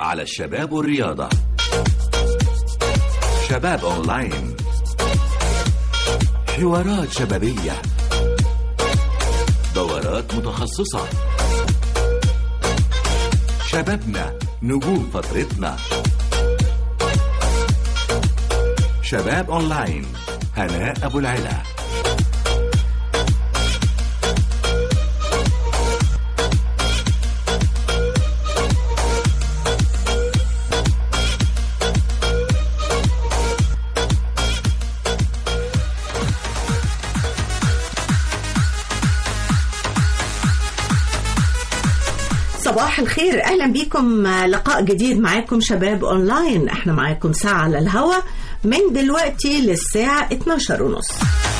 على الشباب والرياضة. شباب أونلاين، حوارات شبابية، دورات متخصصة. شبابنا نجوم فترتنا. شباب أونلاين، هناء أبو العلا. صباح الخير، اهلا بكم. لقاء جديد معاكم شباب اونلاين. احنا معاكم ساعة على الهوا من دلوقتي للساعة 12:30.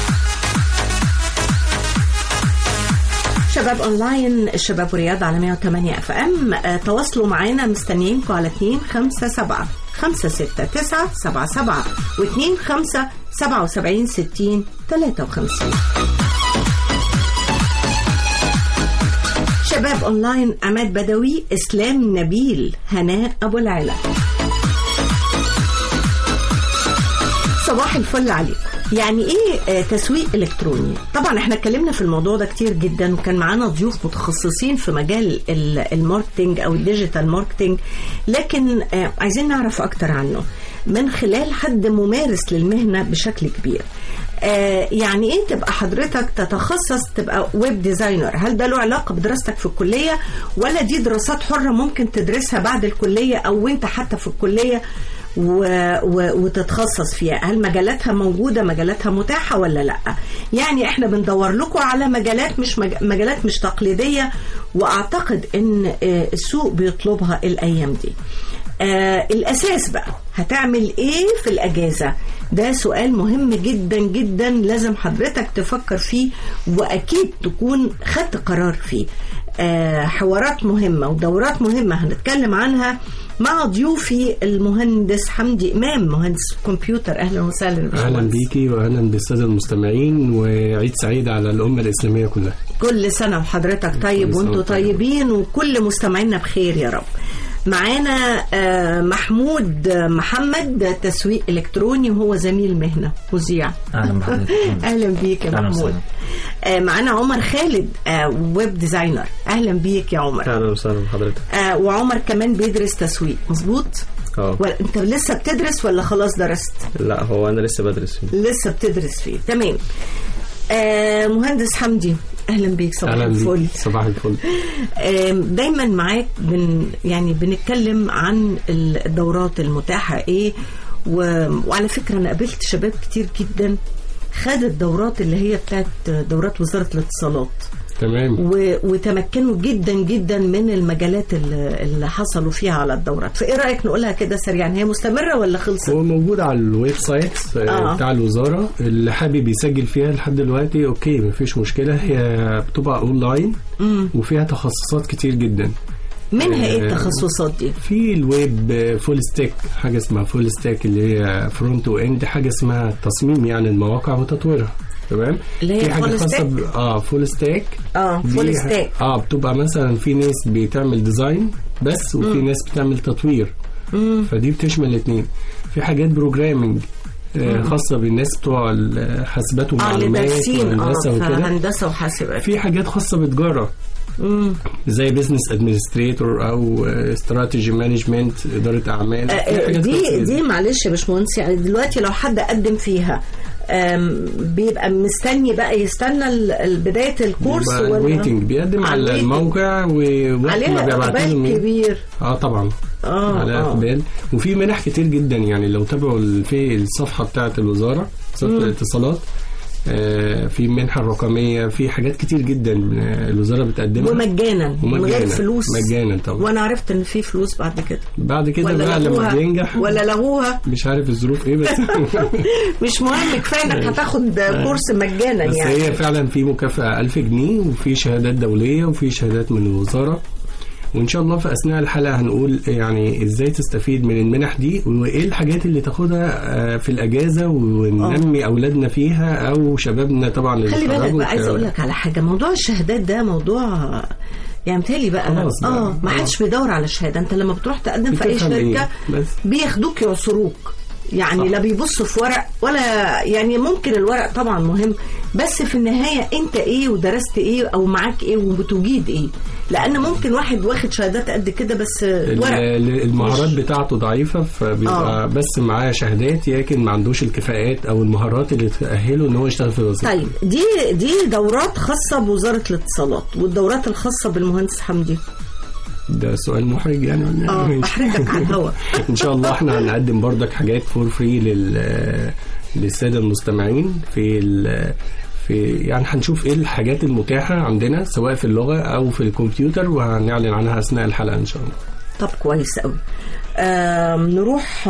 شباب اونلاين، الشباب والرياضة على 108 FM. تواصلوا معانا، مستنيينكم على 257-569-77 و25-77-60-53. شباب أونلاين، عماد بدوي، إسلام نبيل، هناء أبو العلا. صباح الفل عليكم. يعني إيه تسويق إلكتروني؟ طبعا إحنا اتكلمنا في الموضوع ده كتير جدا، وكان معانا ضيوف متخصصين في مجال الماركتينج أو الديجيتال ماركتينج، لكن عايزين نعرف أكتر عنه من خلال حد ممارس للمهنة بشكل كبير. يعني ايه تبقى حضرتك تتخصص تبقى ويب ديزاينر؟ هل ده له علاقة بدراستك في الكلية، ولا دي دراسات حرة ممكن تدرسها بعد الكلية او انت حتى في الكلية وتتخصص فيها؟ هل مجالاتها موجودة، مجالاتها متاحة ولا لا؟ يعني احنا بندور لكم على مجالات مجالات مش تقليدية، واعتقد ان السوق بيطلبها الايام دي. الأساس بقى هتعمل إيه في الأجازة؟ ده سؤال مهم جدا جدا، لازم حضرتك تفكر فيه وأكيد تكون خدت قرار فيه. حوارات مهمة ودورات مهمة هنتكلم عنها مع ضيوفي المهندس حمدي إمام، مهندس كمبيوتر. أهلا وسهلا. أهلا بيكي وأهلا بالسادة المستمعين، وعيد سعيد على الأمة الإسلامية كلها. كل سنة وحضرتك طيب وانتوا طيبين وكل مستمعينا بخير يا رب. معانا محمود محمد، تسويق إلكتروني وهو زميل مهنة مذيع. أهلا بيك يا محمود. معانا عمر خالد، ويب ديزاينر. أهلا بيك يا عمر. أهلا وسهلا بحضرتك. وعمر كمان بيدرس تسويق، مظبوط؟ أنت لسه بتدرس ولا خلاص درست؟ لا، هو أنا لسه بدرس فيه. لسه بتدرس فيه، تمام. مهندس حمدي، اهلا بيك. صباح الفل. صباح الفل. دايما معاك يعني بنتكلم عن الدورات المتاحه ايه، وعلى فكره انا قابلت شباب كتير جدا خد الدورات اللي هي بتاعت دورات وزاره الاتصالات، تمام، وتمكنوا جدا جدا من المجالات اللي حصلوا فيها على الدورات. فايه رايك نقولها كده سريعا، هي مستمره ولا خلصت؟ هو موجود على الويب سايت بتاع الوزاره، اللي حابب يسجل فيها لحد دلوقتي اوكي، مفيش مشكله. هي بتبقى اونلاين وفيها تخصصات كتير جدا. منها ايه التخصصات دي؟ في الويب فول ستاك، حاجه اسمها فول ستاك اللي هي فرونت واند، حاجه اسمها تصميم يعني المواقع وتطويرها، تمام. اللي هي فول ستاك. فول ستاك. فول ستاك. بتبقى مثلا في ناس بتعمل ديزاين بس، وفي ناس بتعمل تطوير. فدي بتشمل الاثنين. في حاجات بروجرامينج خاصة بالناس بتوع الحاسبات ومعلومات وهندسة وكده، هندسة وحاسبات. في حاجات خاصة بتجارة زي بيزنس ادمنستريتور او استراتيجي مانجمنت، اداره اعمال. دي معلش يا باشمهندس، يعني دلوقتي لو حد قدم فيها بيبقى مستني بقى يستنى بداية الكورس ولا الويتنج؟ بيقدم على الموقع ووقت ما بيبعتوا له كبير. طبعا على اقبال. وفي منح كتير جدا، يعني لو تابعوا في الصفحة بتاعة الوزارة، صفحة الاتصالات، في منحة الرقمية، في حاجات كتير جدا الوزارة بتقدمها ومجانا من غير فلوس. مجانا طبعا. وانا عرفت ان في فلوس بعد كده بقى لما بينجح ولا لغوها، مش عارف الظروف ايه، بس مش مهم، كفايه انك هتاخد كورس مجانا. بس يعني هي فعلا في مكافأة 1000 جنيه، وفي شهادات دولية، وفي شهادات من الوزارة. وإن شاء الله في أثناء الحلقة هنقول يعني إزاي تستفيد من المنح دي، وإيه الحاجات اللي تاخدها في الأجازة وننمي أولادنا فيها أو شبابنا طبعا. خلي بالك بقى، عايز أقول لك على حاجة. موضوع الشهادات ده موضوع يعني متهيألي بقى ما حدش بيدور على شهاده. انت لما بتروح تقدم في اي شركه بياخدوك يعصروك، يعني لا بيبصوا في ورق ولا يعني ممكن الورق طبعا مهم، بس في النهايه انت ايه ودرست ايه او معاك ايه وبتجيد ايه، لان ممكن واحد واخد شهادات قد كده بس ورق المهارات بتاعته ضعيفه، فبيبقى بس معاه شهادات لكن ما عندوش الكفاءات او المهارات اللي تأهله ان هو يشتغل في الوظيفه. طيب دي دورات خاصه بوزاره الاتصالات، والدورات الخاصه بالمهندس حمدي ده سؤال محرج يعني احرجك على الهواء. ان شاء الله احنا هنقدم برضك حاجات فور فري للساده المستمعين في يعني هنشوف ايه الحاجات المتاحه عندنا سواء في اللغه او في الكمبيوتر، وهنعلن عنها اثناء الحلقه ان شاء الله. طب كويس قوي. نروح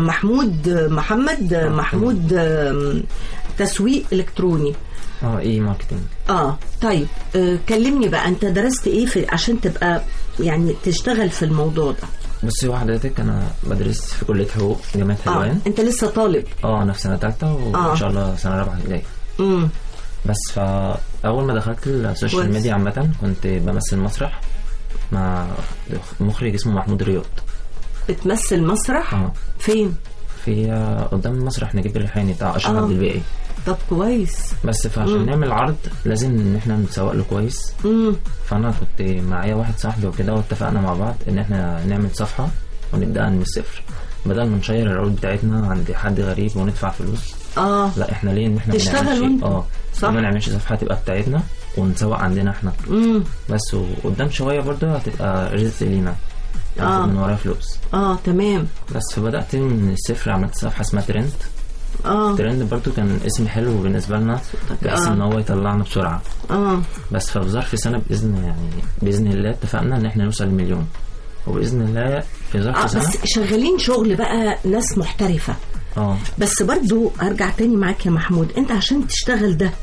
محمود تسويق الكتروني. ايه ماركتنج. طيب كلمني بقى، انت درست ايه عشان تبقى يعني تشتغل في الموضوع ده؟ بصي حضرتك، انا بدرس في كليه حقوق جامعه حلوان. انت لسه طالب؟ انا في سنه ثالثه وان شاء الله سنه رابعه الجايه. بس فاول ما دخلت السوشيال ميديا عامه كنت بمثل مسرح مع مخرج اسمه محمود رياض. بتمثل مسرح؟ فين؟ في قدام المسرح نجيب الريحاني بتاع اشرف عبد الباقي. طب كويس. بس فعشان نعمل عرض لازم ان احنا نسوق له كويس. فانا كنت معايا واحد صاحبي وكده، واتفقنا مع بعض ان احنا نعمل صفحه ونبدأ من الصفر، بدل ما نشير العروض بتاعتنا عند حد غريب وندفع فلوس. لا احنا ليه ان احنا تشتغل ما نعملش صفحه تبقى بتاعتنا ونسوق عندنا احنا. بس وقدام شويه برضه هتبقى رزق لينا من وراها فلوس. تمام. بس فبدأت من الصفر، عملت صفحه اسمها ترند. ترند برضو كان اسم حلو بالنسبه لنا، بحيث ان هو يطلعنا بسرعه. بس في ظرف سنه باذن الله اتفقنا ان احنا نوصل لمليون، وباذن الله في ظرف سنه. بس شغالين شغل بقى ناس محترفه. بس برضو ارجع تاني معاك يا محمود، انت عشان تشتغل ده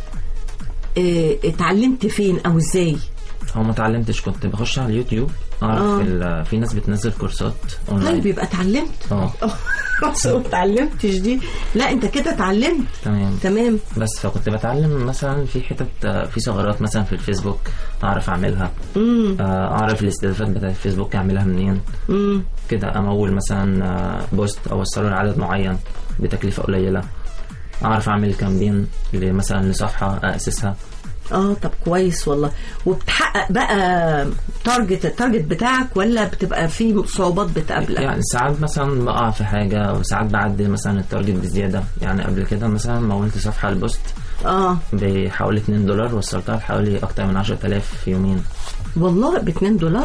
اتعلمت فين او ازاي؟ ما اتعلمتش، كنت بخش على اليوتيوب اعرف في ناس بتنزل كورسات اونلاين. طيب يبقى اتعلمت. بس ما اتعلمتش دي. لا انت كده اتعلمت. تمام. بس فكنت بتعلم مثلا في حتت، في ثغرات مثلا في الفيسبوك اعرف اعملها. اعرف الاستهدافات بتاعت الفيسبوك اعملها منين. كده امول مثلا بوست اوصله لعدد معين بتكلفه قليله. اعرف اعمل كامبين مثلا لصفحه اسسها. طب كويس والله. وبتحقق بقى التارجت بتاعك ولا بتبقى في صعوبات بتقابلك؟ يعني ساعات مثلا بقع في حاجة، وساعات بعدي مثلا التارجت بزيادة. يعني قبل كده مثلا مولت صفحة البوست بحوالي $2، وصلتها لحوالي أكتر من 10,000 في يومين. والله $2؟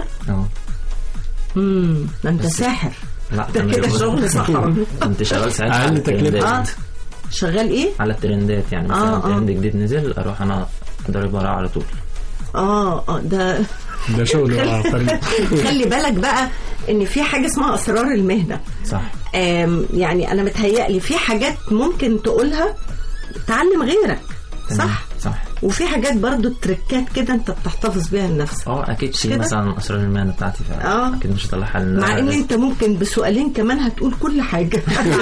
انت ساحر. لا ده كده شغل سحر. كنت شغال ساعتها على الترندات. شغال ايه؟ على الترندات، يعني مثلا ترند جديد نزل اروح انا ضارب وراه على طول. ده شغل. خلي بالك بقى ان في حاجه اسمها اسرار المهنه. صح. يعني انا متهيألي في حاجات ممكن تقولها تعلم غيرك. صح. وفي حاجات برضو تركات كده انت بتحتفظ بيها لنفسك. اكيد في مثلا اسرار المهنه بتاعتي اكيد مش هطلعها للناس، مع ان انت ممكن بسؤالين كمان هتقول كل حاجه.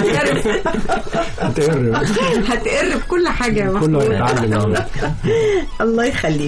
هتقرب كل حاجه يا محمود. كله هيتعلم. الله يخليك.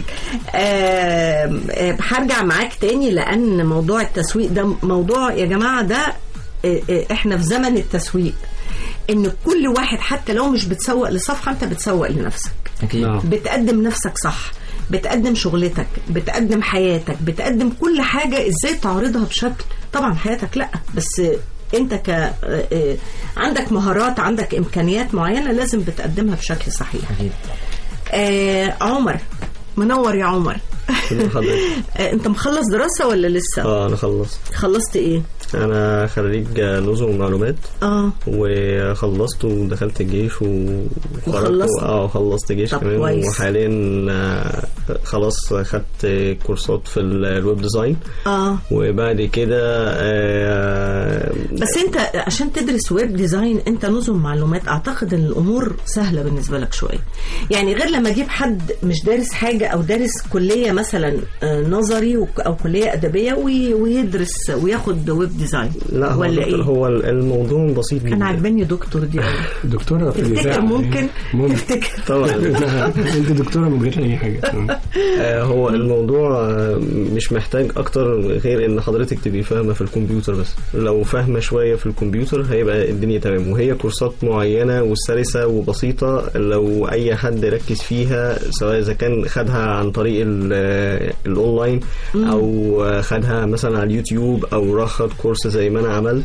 هرجع معاك تاني، لان موضوع التسويق ده موضوع يا جماعه، ده احنا في زمن التسويق، ان كل واحد حتى لو مش بتسوق لصفحه انت بتسوق لنفسك. أكيد. بتقدم نفسك صح، بتقدم شغلتك، بتقدم حياتك، بتقدم كل حاجه ازاي تعرضها بشكل، طبعا حياتك لا، بس انت عندك مهارات، عندك امكانيات معينه لازم بتقدمها بشكل صحيح. أكيد. عمر منور يا عمر. انت مخلص دراسه ولا لسه؟ انا خلصت ايه؟ انا خريج نظم ومعلومات. وخلصت ودخلت الجيش وخرجت. خلصت جيش كمان، وحاليا خلاص خدت كورسات في الويب ديزاين. وبعد كده بس انت عشان تدرس ويب ديزاين انت نظم معلومات، اعتقد ان الامور سهله بالنسبه لك شويه، يعني غير لما اجيب حد مش دارس حاجه او دارس كليه مثلا نظري او كليه ادبيه ويدرس وياخد ويب ديزاين. لا ولا ايه، هو الموضوع بسيط جدا. انا عجباني دكتور دي دكتوره في الاذاعه ممكن تفتكر طبعا انت دكتوره من غير اي حاجه. هو الموضوع مش محتاج اكتر غير ان حضرتك تبقي فاهمه في الكمبيوتر بس. لو فاهمه شويه في الكمبيوتر هيبقى الدنيا تمام، وهي كورسات معينه وسلسه وبسيطه لو اي حد ركز فيها، سواء اذا كان خدها عن طريق الاونلاين او خدها مثلا على اليوتيوب او راح خد كورس زي ما انا عملت،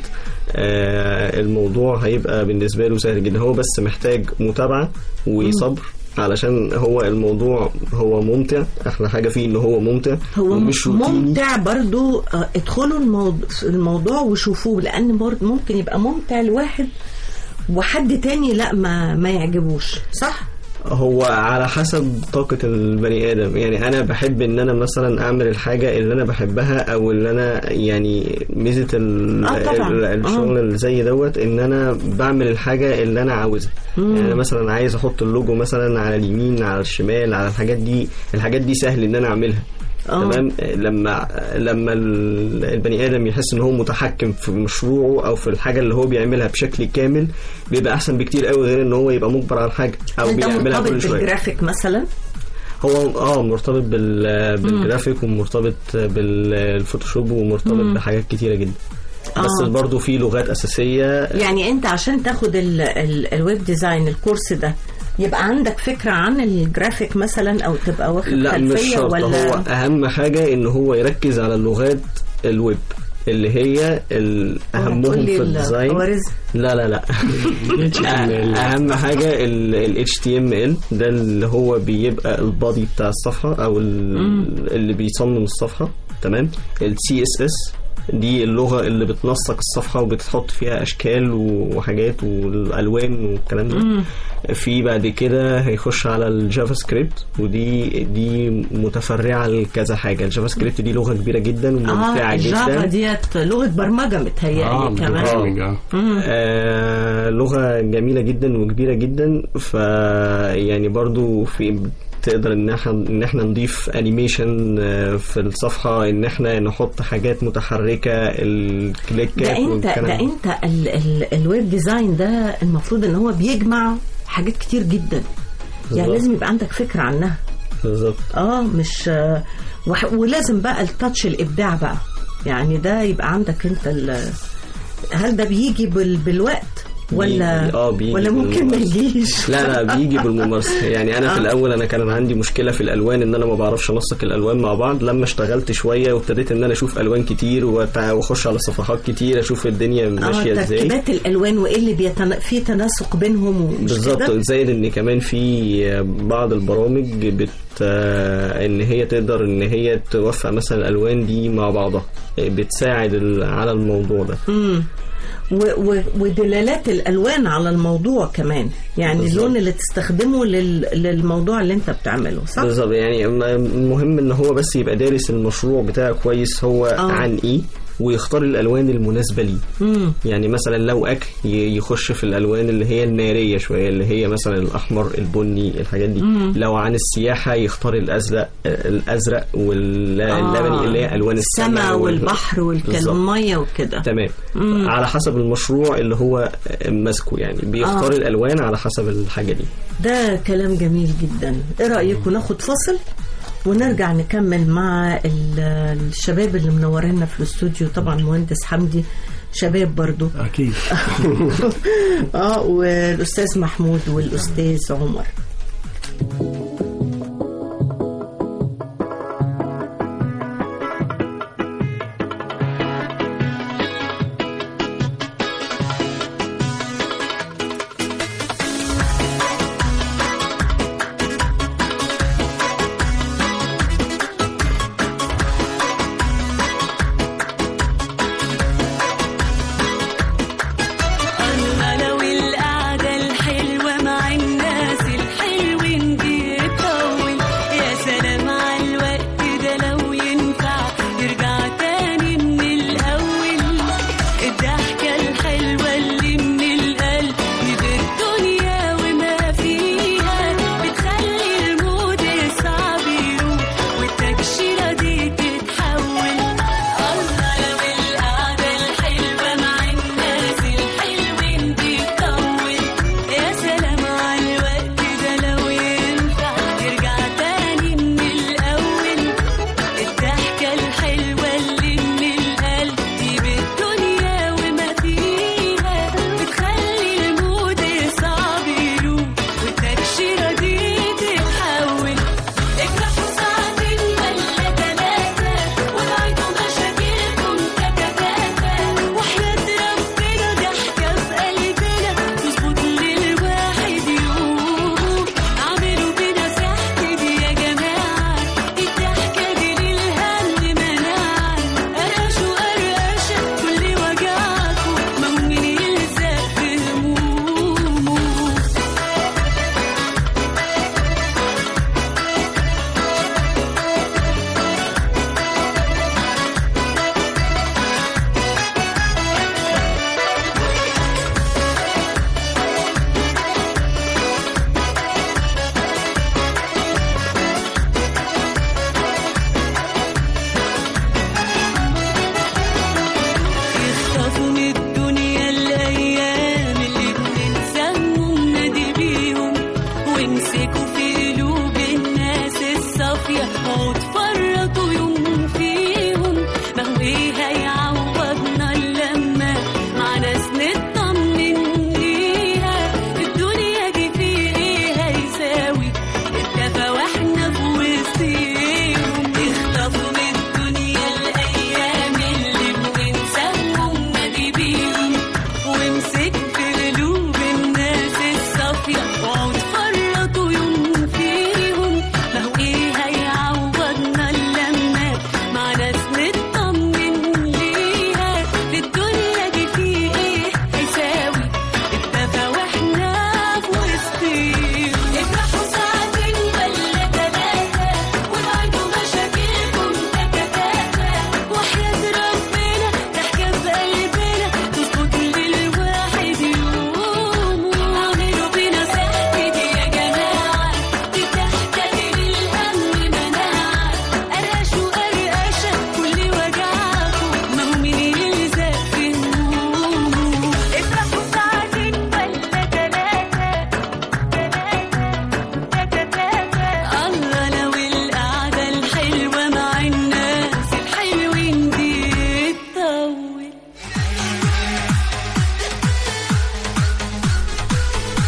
الموضوع هيبقى بالنسبه له سهل جدا. هو بس محتاج متابعه وصبر، علشان هو الموضوع هو ممتع. احلى حاجه فيه ان هو ممتع، هو مش ممتع برضو. ادخلوا الموضوع وشوفوه، لان برضو ممكن يبقى ممتع لواحد وحد تاني لا ما يعجبوش، صح؟ هو على حسب طاقة البني آدم. يعني أنا بحب إن أنا مثلا أعمل الحاجة اللي أنا بحبها، أو اللي أنا يعني ميزة الشغل اللي زي دوت إن أنا بعمل الحاجة اللي أنا عاوزها. يعني أنا مثلا عايز أحط اللوجو مثلا على اليمين على الشمال على الحاجات دي سهل إن أنا أعملها. تمام. لما البني آدم يحس ان هو متحكم في مشروعه او في الحاجه اللي هو بيعملها بشكل كامل، بيبقى احسن بكتير قوي غير ان هو يبقى مجبر على الحاجه او بيعملها كل شويه. بالجرافيك مثلا هو مرتبط بالجرافيك ومرتبط بالفوتوشوب ومرتبط بحاجات كتيره جدا. بس برضو في لغات اساسيه. يعني انت عشان تاخد الويب ديزاين الكورس ده يبقى عندك فكرة عن الجرافيك مثلا او تبقى واخد خلفية؟ لا مش شرط. هو اهم حاجة ان هو يركز على اللغات الويب اللي هي اهمهم في الديزاين. لا اهم حاجة ال HTML ده اللي هو بيبقى البادي بتاع الصفحة او اللي بيصمم الصفحة. تمام. ال CSS دي اللغة اللي بتنسق الصفحة وبتحط فيها أشكال وحاجات والألوان والكلام ده. في بعد كده هيخش على الجافا سكريبت، ودي متفرعة لكذا حاجة. الجافا سكريبت دي لغة كبيرة جدا وممتعة جدا. الجافا ديت لغة برمجة متهيألي كمان. لغة جميلة جدا وكبيرة جدا. يعني برضو تقدر ان احنا نضيف انيميشن في الصفحة، ان احنا نحط حاجات متحركة، الكليكات ده انت الويب ديزاين ده المفروض ان هو بيجمع حاجات كتير جدا. يعني لازم يبقى عندك فكرة عنها بالظبط. مش ولازم بقى التاتش الابداع بقى، يعني ده يبقى عندك انت. هل ده بيجي بالوقت ولا ممكن ما يجيش؟ لا بيجي بالممارسه. يعني انا في الاول انا كان عندي مشكله في الالوان، ان انا ما بعرفش انسق الالوان مع بعض. لما اشتغلت شويه وابتديت ان انا اشوف الوان كتير واخش على صفحات كتير اشوف الدنيا ماشيه ازاي، تركيبات الالوان وايه اللي في تناسق بينهم. بالظبط. زائد ان كمان في بعض البرامج ان هي تقدر ان هي توفق مثلا الالوان دي مع بعضها، بتساعد على الموضوع ده. ودلالات الألوان على الموضوع كمان، يعني بالزبط. اللون اللي تستخدمه للموضوع اللي انت بتعمله، صح؟ بالظبط. يعني المهم ان هو بس يبقى دارس المشروع بتاعه كويس، هو عن ايه، ويختار الالوان المناسبه ليه. يعني مثلا لو اكل يخش في الالوان اللي هي الناريه شويه، اللي هي مثلا الاحمر البني الحاجات دي. لو عن السياحه يختار الازرق واللبني اللي هي الوان السماء والبحر والميه وكده. تمام. على حسب المشروع اللي هو ماسكه، يعني بيختار الالوان على حسب الحاجه دي. ده كلام جميل جدا. ايه رايكم ناخد فاصل ونرجع نكمل مع الشباب اللي منورينا في الاستوديو؟ طبعا مهندس حمدي شباب برضو اكيد. والاستاذ محمود والاستاذ عمر. لو القعدة الحلوة مع الناس الحلوة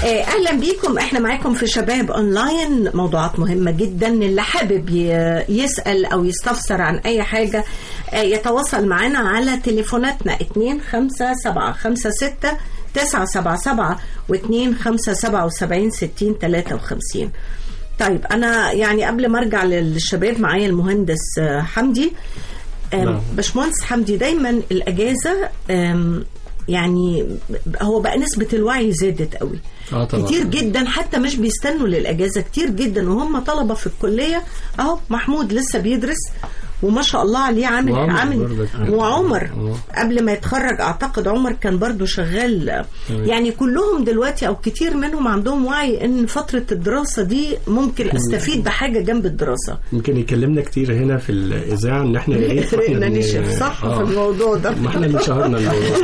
اهلا بيكم. احنا معاكم في شباب اونلاين، موضوعات مهمه جدا. اللي حابب يسال او يستفسر عن اي حاجه يتواصل معنا على تليفوناتنا 25756 و2577 طيب انا يعني قبل ما ارجع للشباب معايا المهندس حمدي. باشمهندس حمدي، دايما الاجازه يعني هو بقى نسبة الوعي زادت قوي كتير جدا، حتى مش بيستنوا للأجازة كتير جدا وهم طلبة في الكلية. اهو محمود لسه بيدرس وما شاء الله عليه عامل وعمر قبل ما يتخرج اعتقد عمر كان برضو شغال. يعني كلهم دلوقتي او كتير منهم عندهم وعي ان فترة الدراسة دي ممكن استفيد بحاجة جنب الدراسة. ممكن يكلمنا كتير هنا في الإذاعة ان احنا نشف صح في الموضوع ده. ما احنا اللي شهرنا الموضوع.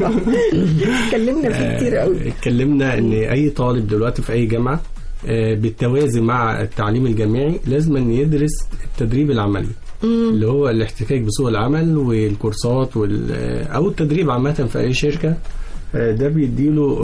اتكلمنا فيه كتير قوي. اتكلمنا ان اي طالب دلوقتي في اي جامعة بالتوازي مع التعليم الجامعي لازم يدرس التدريب العملي اللي هو الاحتكاك بسوق العمل والكورسات او التدريب عامة في اي شركة. ده بيديله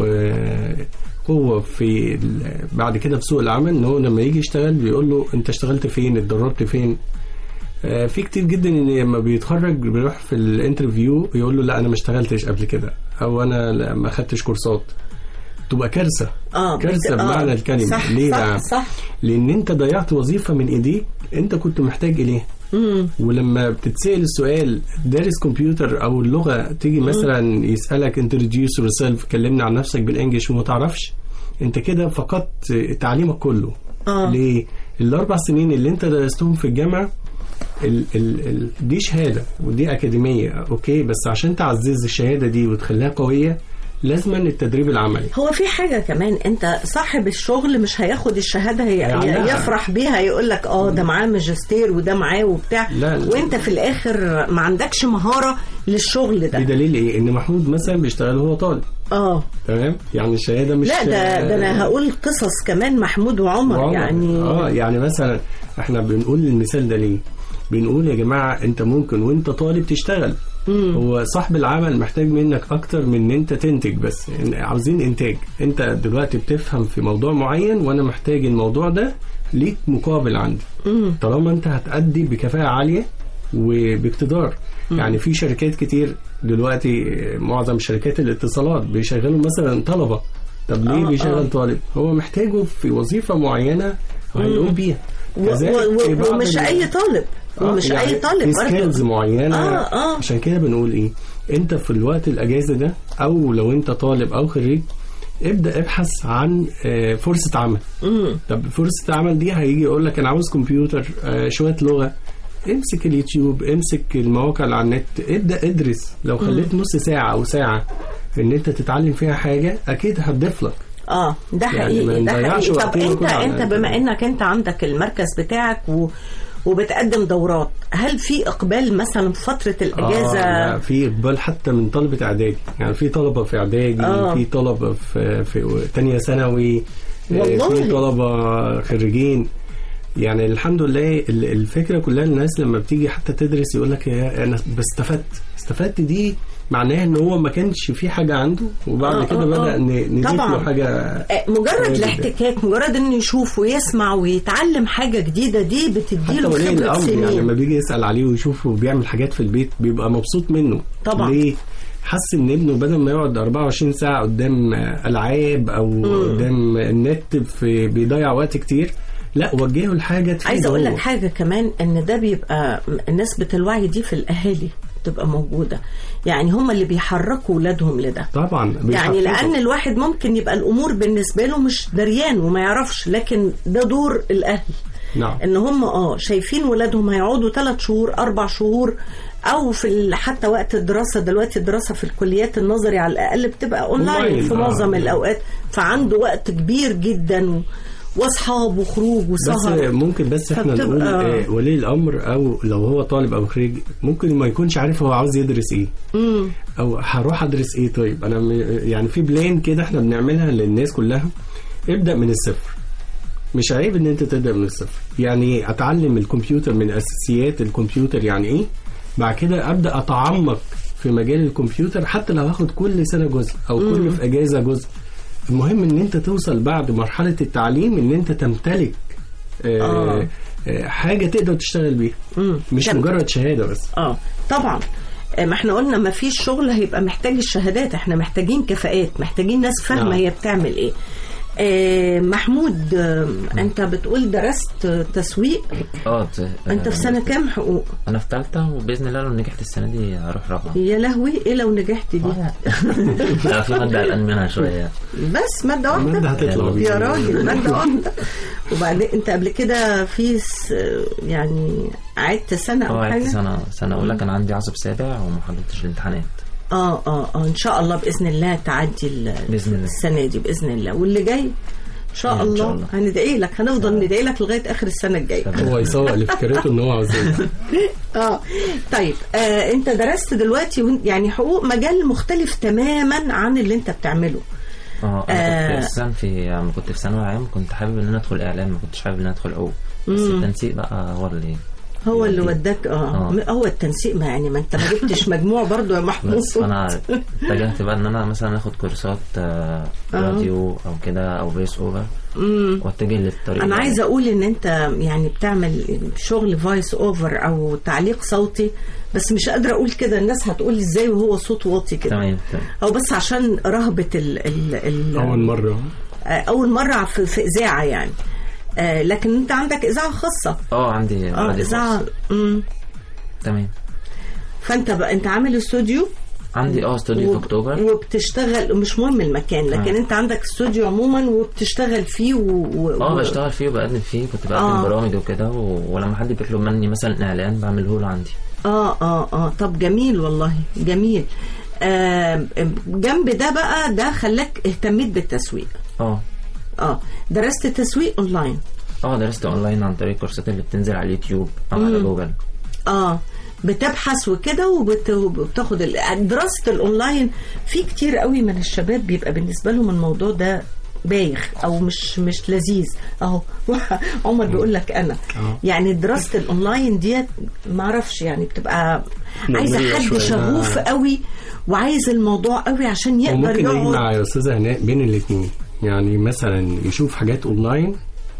قوة في بعد كده في سوق العمل، ان هو لما يجي يشتغل بيقول له انت اشتغلت فين، اتدربت فين. في كتير جدا ان لما بيتخرج بيروح في الانترفيو يقول له لا انا ما اشتغلتش قبل كده او انا ما خدتش كورسات. تبقى كارثة كارثة بمعنى الكلمة. صح ليه صح صح. لان انت ضيعت وظيفة من ايديك انت كنت محتاج اليه. ولما بتتسأل السؤال دارس كمبيوتر او اللغة تيجي مثلا يسألك introduce yourself، كلمنا عن نفسك بالانجلش وما تعرفش، انت كده فقدت تعليمك كله. ليه؟ الاربع سنين اللي انت درستهم في الجامعة دي شهادة ودي أكاديمية اوكي، بس عشان تعزز الشهادة دي وتخليها قوية لازم التدريب العملي. هو في حاجة كمان، انت صاحب الشغل مش هياخد الشهادة يفرح بيها يقول لك ده معاه ماجستير وده معاه وبتاع، وانت في الاخر ما عندكش مهارة للشغل ده. بدليل ايه؟ ان محمود مثلا بيشتغل وهو طالب. تمام، يعني الشهادة مش لا ده انا هقول قصص كمان محمود وعمر يعني يعني مثلا احنا بنقول المثال ده ليه؟ بنقول يا جماعة انت ممكن وانت طالب تشتغل. هو صاحب العمل محتاج منك اكتر من ان انت تنتج بس، عاوزين انتاج. انت دلوقتي بتفهم في موضوع معين وانا محتاج الموضوع ده ليك مقابل عندي. طالما انت هتأدي بكفاءة عالية وباقتدار. يعني في شركات كتير دلوقتي معظم شركات الاتصالات بيشغلوا مثلا طلبة. طب ليه بيشغل طالب؟ هو محتاجه في وظيفة معينة هيقوم بيها. ومش اي طالب ومش يعني اي طالب سكيلز معينة. عشان كده بنقول ايه، انت في الوقت الاجازة ده او لو انت طالب او خريج ابدأ ابحث عن فرصة عمل. طب فرصة عمل دي هيجي يقول لك انا عاوز كمبيوتر، شوية لغة، امسك اليوتيوب، امسك المواقع اللي على النت، ابدأ ادرس. لو خليت نص ساعة او ساعة ان انت تتعلم فيها حاجة اكيد هتضيف لك. ده حقيقي يعني ده حقيقي. طب انت بما انك انت عندك المركز بتاعك وبتقدم دورات، هل في اقبال مثلا في فتره الاجازه؟ في اقبال حتى من طلبه اعدادي، يعني في طلبه في اعدادي، في طلبه في ثانيه ثانوي، في طلبه خريجين. يعني الحمد لله. الفكره كلها الناس لما بتيجي حتى تدرس يقول لك انا استفدت دي معناها ان هو ما كانش في حاجه عنده وبعد كده بدا نضيف له حاجه. مجرد الاحتكاك، مجرد انه يشوف ويسمع ويتعلم حاجه جديده دي بتديله خبره سنين. يعني لما بيجي يسال عليه ويشوفه بيعمل حاجات في البيت بيبقى مبسوط منه. طبعا. ليه؟ حس ان ابنه بدل ما يقعد 24 ساعه قدام العاب او قدام النت بيضيع وقت كتير، لا وجهه لحاجه تفيده. عايزه اقول لك حاجه كمان، ان ده بيبقى نسبه الوعي دي في الاهالي تبقى موجودة. يعني هم اللي بيحركوا ولادهم لده طبعا. يعني لأن الواحد ممكن يبقى الأمور بالنسبة له مش دريان وما يعرفش، لكن ده دور الأهل. نعم. إن هم شايفين ولادهم هيقعدوا 3 شهور 4 شهور أو في حتى وقت الدراسة. دلوقتي الدراسة في الكليات النظري على الأقل بتبقى أونلاين في معظم الأوقات، فعنده وقت كبير جدا واصحاب وخروج وسهر. بس ممكن احنا نقول ولي الامر او لو هو طالب او خريج ممكن ما يكونش عارف هو عاوز يدرس ايه او هروح ادرس ايه. طيب انا يعني في بلان كده احنا بنعملها للناس كلها. ابدا من الصفر، مش عيب ان انت تبدا من الصفر. يعني اتعلم الكمبيوتر من اساسيات الكمبيوتر يعني ايه، بعد كده ابدا اتعمق في مجال الكمبيوتر حتى لو هاخد كل سنه جزء او كل في اجازه جزء. المهم ان انت توصل بعد مرحله التعليم ان انت تمتلك حاجه تقدر تشتغل بيها، مش مجرد شهاده بس. طبعا ما احنا قلنا ما فيش شغل هيبقى محتاج الشهادات، احنا محتاجين كفاءات، محتاجين ناس فاهمه هي بتعمل ايه. محمود، انت بتقول درست تسويق. انت في سنه كام حقوق؟ انا في ثالثه، وباذن الله لو نجحت السنه دي هروح رابعه. يا لهوي، ايه لو نجحت دي؟ لا في ماده قلقان منها شويه. بس ماده واحده؟ ماده هتطلع يا راجل، ماده واحده. وبعدين انت قبل كده في يعني عدت سنه او حاجه؟ عدت سنه اولى كان عندي عصب سابع وما حضرتش الامتحانات. ان شاء الله باذن الله تعدي بإذن الله. السنه دي باذن الله، واللي جاي ان شاء الله هندعي لك، هنفضل ندعي لك لغايه اخر السنه الجايه. هو يسوق لفكرته ان هو عاوز طيب انت درست دلوقتي يعني حقوق، مجال مختلف تماما عن اللي انت بتعمله. انا كنت اساسا لما كنت في ثانوي عام كنت حابب ان انا ادخل اعلام، ما كنتش حابب ان انا ادخل حقوق، بس التنسيق بقى هو اللي وداك. هو التنسيق، ما يعني ما انت ما جبتش مجموع برضو يا محمود. بس انا اتجهت بقى ان انا مثلا اخد كورسات راديو او كده او فويس اوفر واتجه للطريق. انا عايزه اقول ان انت يعني بتعمل شغل فويس اوفر او تعليق صوتي، بس مش قادره اقول كده، الناس هتقول ازاي وهو صوت واطي كده. تمام. او بس عشان رهبه اول مره في اذاعه يعني. لكن انت عندك اذاعه خاصه. عندي اذاعه. تمام. فانت بقى انت عامل استوديو؟ عندي استوديو في اكتوبر، وبتشتغل، مش مهم المكان، لكن انت عندك استوديو عموما وبتشتغل فيه بشتغل فيه وبقدم فيه، كنت بقدم برامج وكده، ولما حد بيطلب مني مثلا اعلان بعمله له عندي. طب جميل والله، جميل. جنب ده بقى ده خلاك اهتميت بالتسويق. درست تسويق اونلاين؟ درست اونلاين عن طريق الكورسات اللي بتنزل على اليوتيوب او على جوجل. بتبحث وكده وبتاخد دراسة الاونلاين. في كتير قوي من الشباب بيبقى بالنسبة لهم الموضوع ده بايخ او مش لذيذ. عمر بيقول لك انا يعني دراسة الاونلاين ديت معرفش، يعني بتبقى عايزة حد شغوف قوي وعايز الموضوع قوي عشان يقدر يقعد. ممكن يجمع يا استاذة هناء بين الاثنين، يعني مثلا يشوف حاجات اونلاين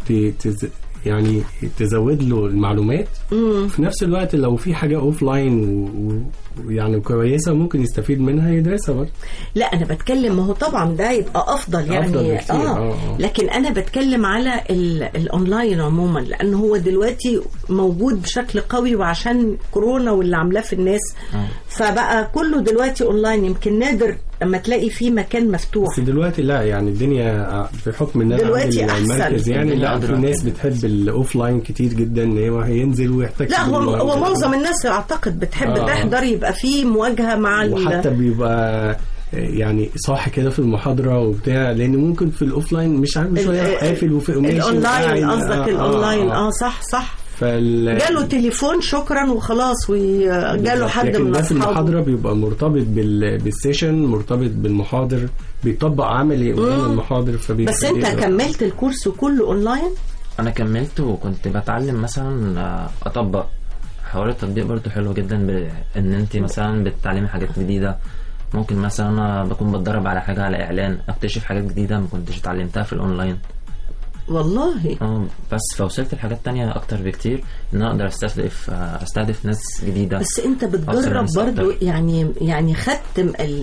يعني تزود له المعلومات، في نفس الوقت لو في حاجة اوفلاين يعني كويسة ممكن يستفيد منها يدرسها برضه. لا انا بتكلم، ما هو طبعا ده يبقى افضل يعني لكن انا بتكلم على الاونلاين عموما، لان هو دلوقتي موجود بشكل قوي، وعشان كورونا واللي عاملاه في الناس فبقى كله دلوقتي اونلاين. يمكن نادر اما تلاقي فيه مكان مفتوح، بس دلوقتي لا، يعني الدنيا في حكم ان المركز يعني لا، في ناس بتحب الاوفلاين كتير جدا، ان هو هينزل ويحتاج. لا هو معظم الناس اعتقد بتحب تحضر، يبقى فيه مواجهه مع وحتى بيبقى يعني صح كده في المحاضره وبتاع، لان ممكن في الاوفلاين مش عارف شويه قافل وفي الاونلاين قصدك الاونلاين. صح جاله تليفون شكرا وخلاص، وجاله حد من اصحابه. المحاضره بيبقى مرتبط بالسيشن، مرتبط بالمحاضر، بيطبق عملي قدام المحاضر. بس انت كملت الكورس كله اونلاين؟ انا كملت وكنت بتعلم مثلا اطبق. حوار التطبيق برضو حلو جدا، ان انت مثلا بتتعلمي حاجات جديده. ممكن مثلا انا بكون بتدرب على حاجه، على اعلان، اكتشف حاجات جديده ما كنتش اتعلمتها في الاونلاين. والله بس فوصلت لحاجات تانية اكتر بكتير، ان اقدر استهدف ناس جديده. بس انت بتجرب برضو يعني خدت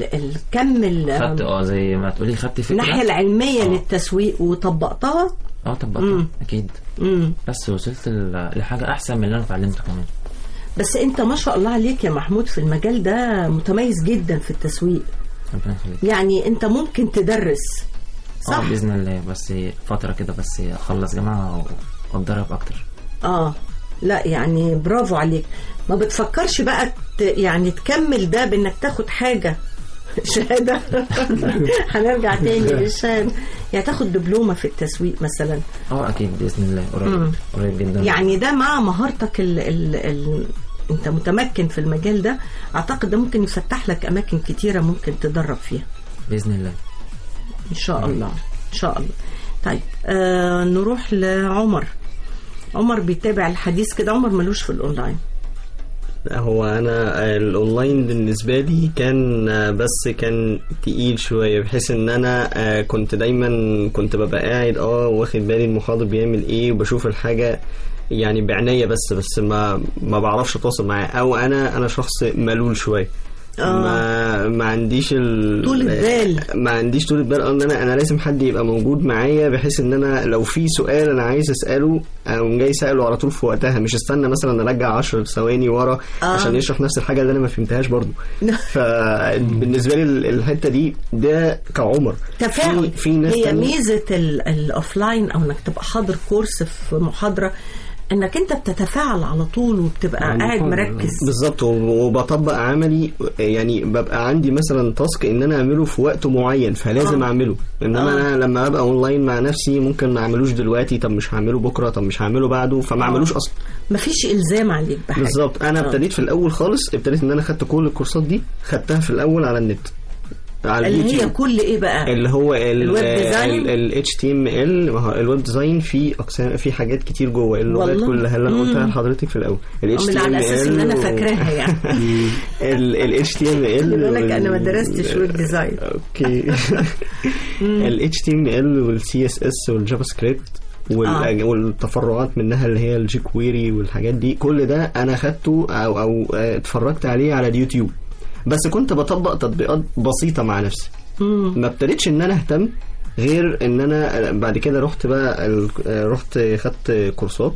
الكم خدت زي ما تقولي خدت فكره الناحيه العلميه للتسويق وطبقتها. طبقتها اكيد. بس وصلت لحاجه احسن من اللي انا اتعلمته كمان. بس انت ما شاء الله عليك يا محمود في المجال ده متميز جدا في التسويق. يعني انت ممكن تدرس صح؟ بإذن الله، بس فترة كده بس أخلص جامعة وأتدرب أكتر. لا يعني برافو عليك. ما بتفكرش بقى يعني تكمل ده بأنك تاخد حاجة شهادة؟ هنرجع تاني للشهادة، يعني تاخد دبلومة في التسويق مثلا. أكيد بإذن الله قريب جدا. يعني ده مع مهارتك انت متمكن في المجال ده، اعتقد ده ممكن يفتح لك اماكن كتيرة ممكن تدرب فيها بإذن الله ان شاء الله. ان شاء الله. طيب نروح لعمر. عمر بيتابع الحديث كده. عمر ملوش في الاونلاين. هو انا الاونلاين بالنسبه لي كان بس كان تقيل شويه، بحيث ان انا كنت دايما ببقى قاعد واخد بالي المحاضر بيعمل ايه وبشوف الحاجه يعني بعناية، بس ما بعرفش اتواصل معاه، او انا شخص ملول شويه. ما عنديش طول البال، ما عنديش طول البال ان انا لازم حد يبقى موجود معايا، بحيث ان انا لو في سؤال انا عايز اساله او جاي اساله على طول في وقتها، مش استنى مثلا ارجع 10 ثواني ورا عشان يشرح نفس الحاجه اللي انا ما فهمتهاش برضو. فبالنسبه لي الحته دي ده كعمر تفاعل. في ناس هي ميزه الاوفلاين او انك تبقى حاضر كورس في محاضره، انك انت بتتفاعل على طول وبتبقى قاعد مركز بالظبط، وبطبق عملي. يعني ببقى عندي مثلا تاسك ان انا اعمله في وقت معين فلازم اعمله، انما انا لما ابقى اونلاين مع نفسي ممكن ما اعملوش دلوقتي، طب مش هعمله بكره، طب مش هعمله بعده، فما اعملوش اصلا. مفيش الزام عليك بحاجه بالظبط. انا ابتديت في الاول خالص، ابتديت ان انا خدت كل الكورسات دي، خدتها في الاول على النت، على اللي هي كل ايه بقى اللي هو الويب ديزاين، ال HTML. الويب ديزاين في اقسام، في حاجات كتير جوه اللغات كلها اللي انا قلتها لحضرتك في الاول. ال HTML على اساس ان انا فاكراها يعني ال HTML بقول لك انا ما درستش ويب ديزاين. اوكي. ال HTML وال CSS والجافا سكريبت والتفرعات منها اللي هي الجي كويري والحاجات دي، كل ده انا خدته او اتفرجت عليه على اليوتيوب، بس كنت بطبق تطبيقات بسيطة مع نفسي. ما ابتديتش ان انا اهتم، غير ان انا بعد كده رحت خدت كورسات،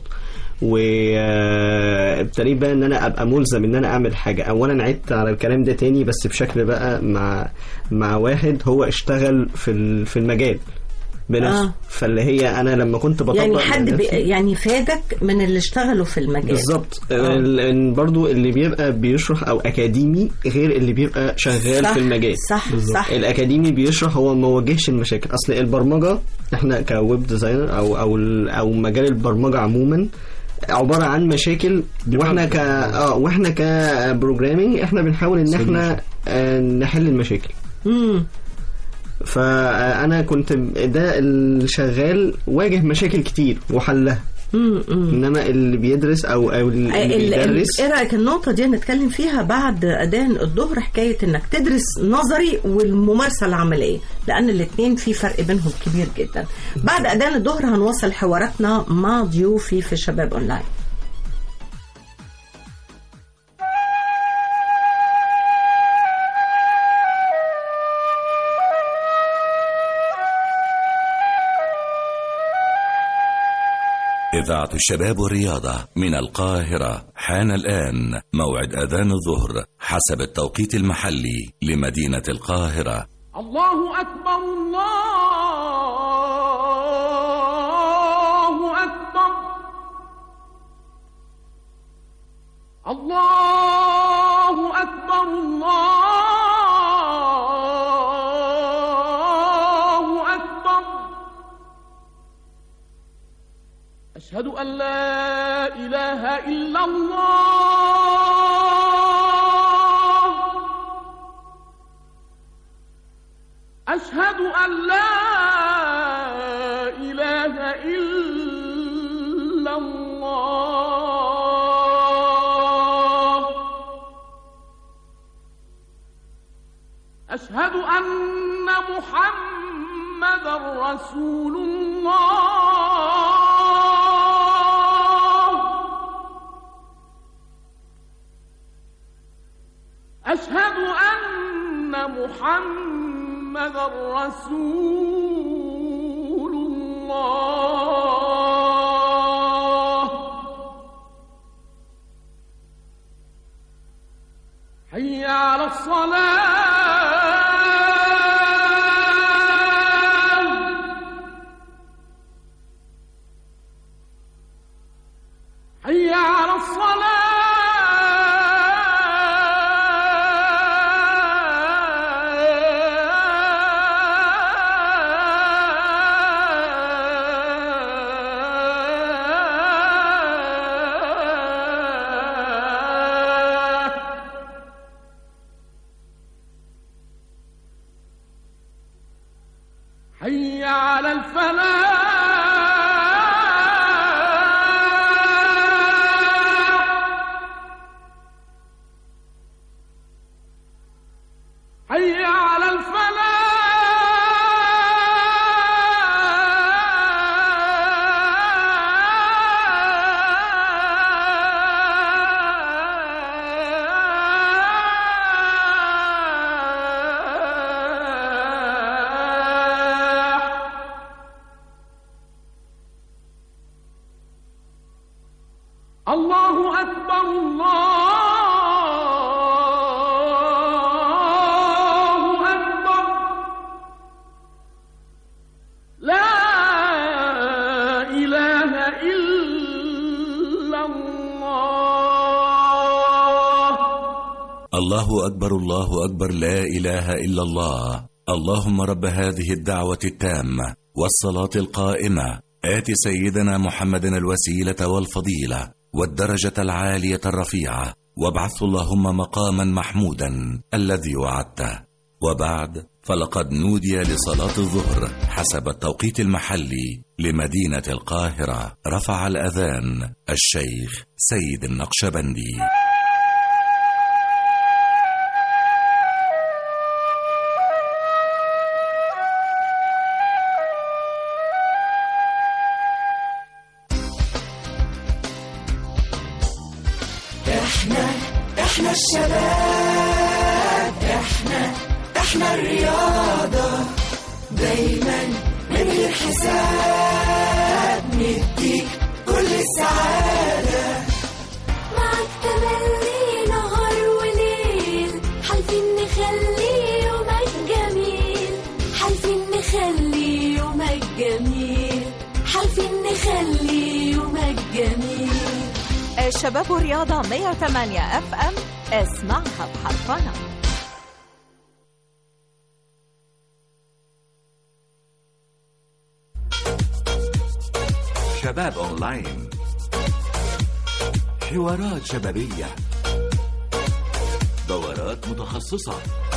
وابتديت بقى ان انا ابقى ملزم ان انا اعمل حاجة. اولا عدت على الكلام ده تاني، بس بشكل بقى مع واحد هو اشتغل في المجال بنفسه. فاللي هي انا لما كنت بطبق يعني حد يعني فادك من اللي اشتغلوا في المجال بالظبط. برضو اللي بيبقى بيشرح او اكاديمي غير اللي بيبقى شغال في المجال. صح. الاكاديمي بيشرح هو ما واجهش المشاكل. اصل البرمجه احنا كويب ديزاينر او مجال البرمجه عموما عباره عن مشاكل، واحنا كبروجرامينج احنا بنحاول ان احنا نحل المشاكل. فانا كنت ده الشغال واجه مشاكل كتير وحلها. انما اللي بيدرس او اللي بيدرس، ايه رايك النقطه دي نتكلم فيها بعد اذان الظهر، حكايه انك تدرس نظري والممارسه العمليه، لان الاثنين في فرق بينهم كبير جدا. بعد اذان الظهر هنوصل حواراتنا مع ضيوفي في شباب اونلاين. إذاعة الشباب والرياضة من القاهرة. حان الآن موعد أذان الظهر حسب التوقيت المحلي لمدينة القاهرة. الله أكبر، الله أكبر، الله أكبر، الله أكبر. أشهد أن لا إله إلا الله، أشهد أن لا إله إلا الله، أشهد أن محمدًا رسول الله، أشهد أن محمدًا رسول الله. حي على الصلاة، حي على الصلاة. حي على الفلاح، الله أكبر الله أكبر لا إله إلا الله. اللهم رب هذه الدعوة التامة والصلاة القائمة آت سيدنا محمد الوسيلة والفضيلة والدرجة العالية الرفيعة وابعث اللهم مقاما محمودا الذي وعدته. وبعد، فلقد نودي لصلاة الظهر حسب التوقيت المحلي لمدينة القاهرة. رفع الأذان الشيخ سيد النقشبندي. احنا الشباب، احنا الرياضة، دايما من غير حساب نديك كل السعادة. معك تملي نهار وليل، حالفين نخلي يومك جميل، حالفين نخلي يومك جميل، حالفين نخلي يومك جميل. الشباب والرياضة 108 FM، اسمعها بحرفنة. شباب أونلاين، حوارات شبابية، دورات متخصصة،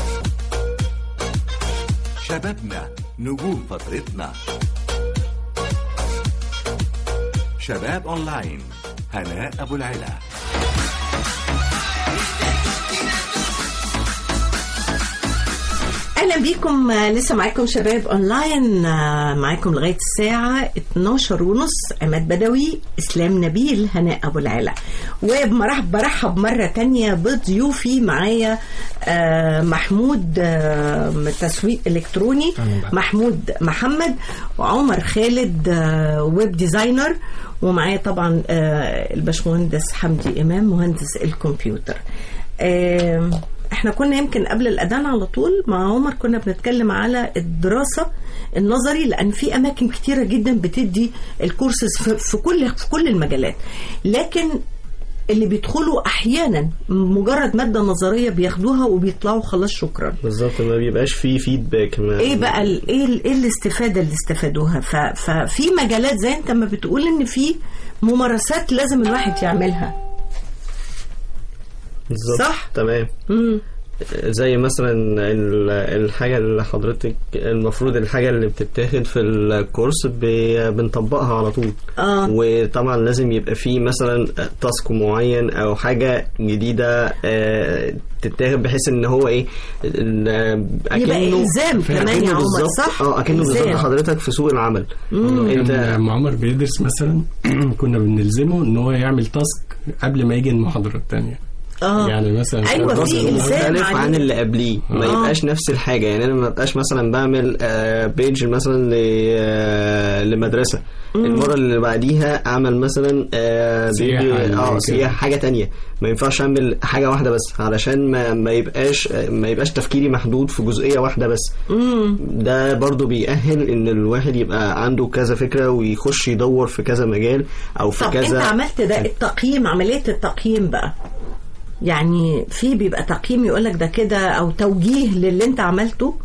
شبابنا نجوم فترتنا. شباب أونلاين، هناء أبو العلا. أهلا بيكم، لسه معاكم شباب أونلاين، معاكم لغاية الساعة 12:30. عماد بدوي، إسلام نبيل، هناء أبو العلا. وبرحب مرة تانية بضيوفي. معايا محمود من تسويق إلكتروني، محمود محمد، وعمر خالد ويب ديزاينر، ومعايا طبعا الباشمهندس حمدي إمام مهندس الكمبيوتر. احنا كنا يمكن قبل الأذان على طول مع عمر كنا بنتكلم على الدراسة النظري، لأن في أماكن كتيرة جدا بتدي الكورسز في كل المجالات، لكن اللي بيدخلوا أحيانا مجرد مادة نظرية بياخدوها وبيطلعوا خلاص شكرا. بالظبط، ما بيبقاش فيه فيدباك. ايه بقى ايه الاستفادة اللي استفادوها؟ ففي مجالات زي انت ما بتقول ان في ممارسات لازم الواحد يعملها. بالظبط، صح؟ تمام. زي مثلا الحاجة اللي حضرتك المفروض الحاجة اللي بتتاخد في الكورس بنطبقها على طول. وطبعا لازم يبقى فيه مثلا تاسك معين او حاجة جديدة تتاخد بحيث ان هو ايه يبقى الزام كمان يا عمر، صح؟ اكنه بالظبط حضرتك في سوق العمل. انت عمر بيدرس مثلا كنا بنلزمه ان هو يعمل تاسك قبل ما يجي المحاضرة التانية. يعني مثلا ايوه في مختلف عن اللي قبليه، ما يبقاش نفس الحاجه. يعني انا ما بقاش مثلا بعمل بيج مثلا لمدرسه، المره اللي بعديها اعمل مثلا سياحه حاجه تانية. ما ينفعش اعمل حاجه واحده بس علشان ما يبقاش تفكيري محدود في جزئيه واحده بس. ده برضو بيأهل ان الواحد يبقى عنده كذا فكره ويخش يدور في كذا مجال او في كذا. انت عملت ده التقييم، عمليه التقييم بقى يعني في بيبقى تقييم يقولك ده كده او توجيه للي انت عملته.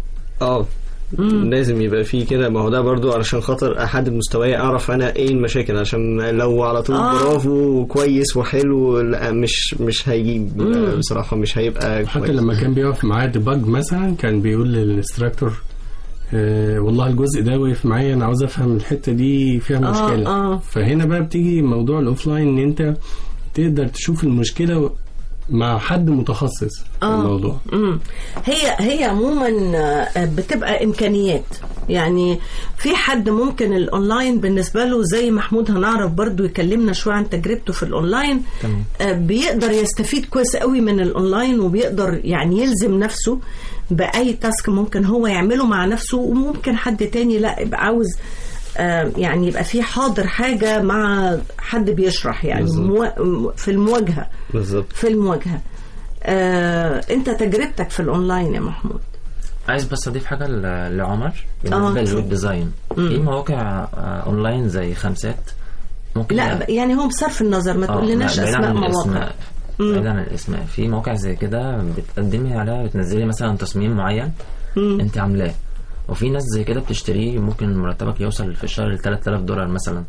لازم يبقى فيه كده. ما هو ده برضو علشان خاطر احدد مستواي، اعرف انا ايه المشاكل، عشان لو على طول برافو كويس وحلو لا مش هيجيب بصراحة، مش هيبقى حتى كويس. لما كان بيقف معاه ديباج مثلا كان بيقول للانستراكتور والله الجزء ده وقف معايا، انا عاوز افهم الحتة دي فيها مشكلة. فهنا بقى بتيجي موضوع الاوفلاين ان انت تقدر تشوف المشكلة مع حد متخصص في الموضوع. هي عموما بتبقى امكانيات. يعني في حد ممكن الاونلاين بالنسبه له زي محمود، هنعرف برضو يكلمنا شويه عن تجربته في الاونلاين. بيقدر يستفيد كويس قوي من الاونلاين، وبيقدر يعني يلزم نفسه باي تاسك ممكن هو يعمله مع نفسه، وممكن حد تاني لا يبقى عاوز يعني يبقى في حاضر حاجة مع حد بيشرح يعني في المواجهة. بالظبط، في المواجهة. انت تجربتك في الاونلاين يا محمود؟ عايز بس اضيف حاجة لعمر بالنسبة للويب ديزاين. في مواقع اونلاين زي خمسات ممكن لا يعني هم بصرف النظر ما تقول لناش اسماء مواقع. بعيد عن الاسم، في مواقع زي كده بتقدمي عليها، بتنزلي مثلا تصميم معين انت عاملاه، وفي ناس زي كده بتشتريه، ممكن مرتبك يوصل في الشهر ل $3000 مثلا.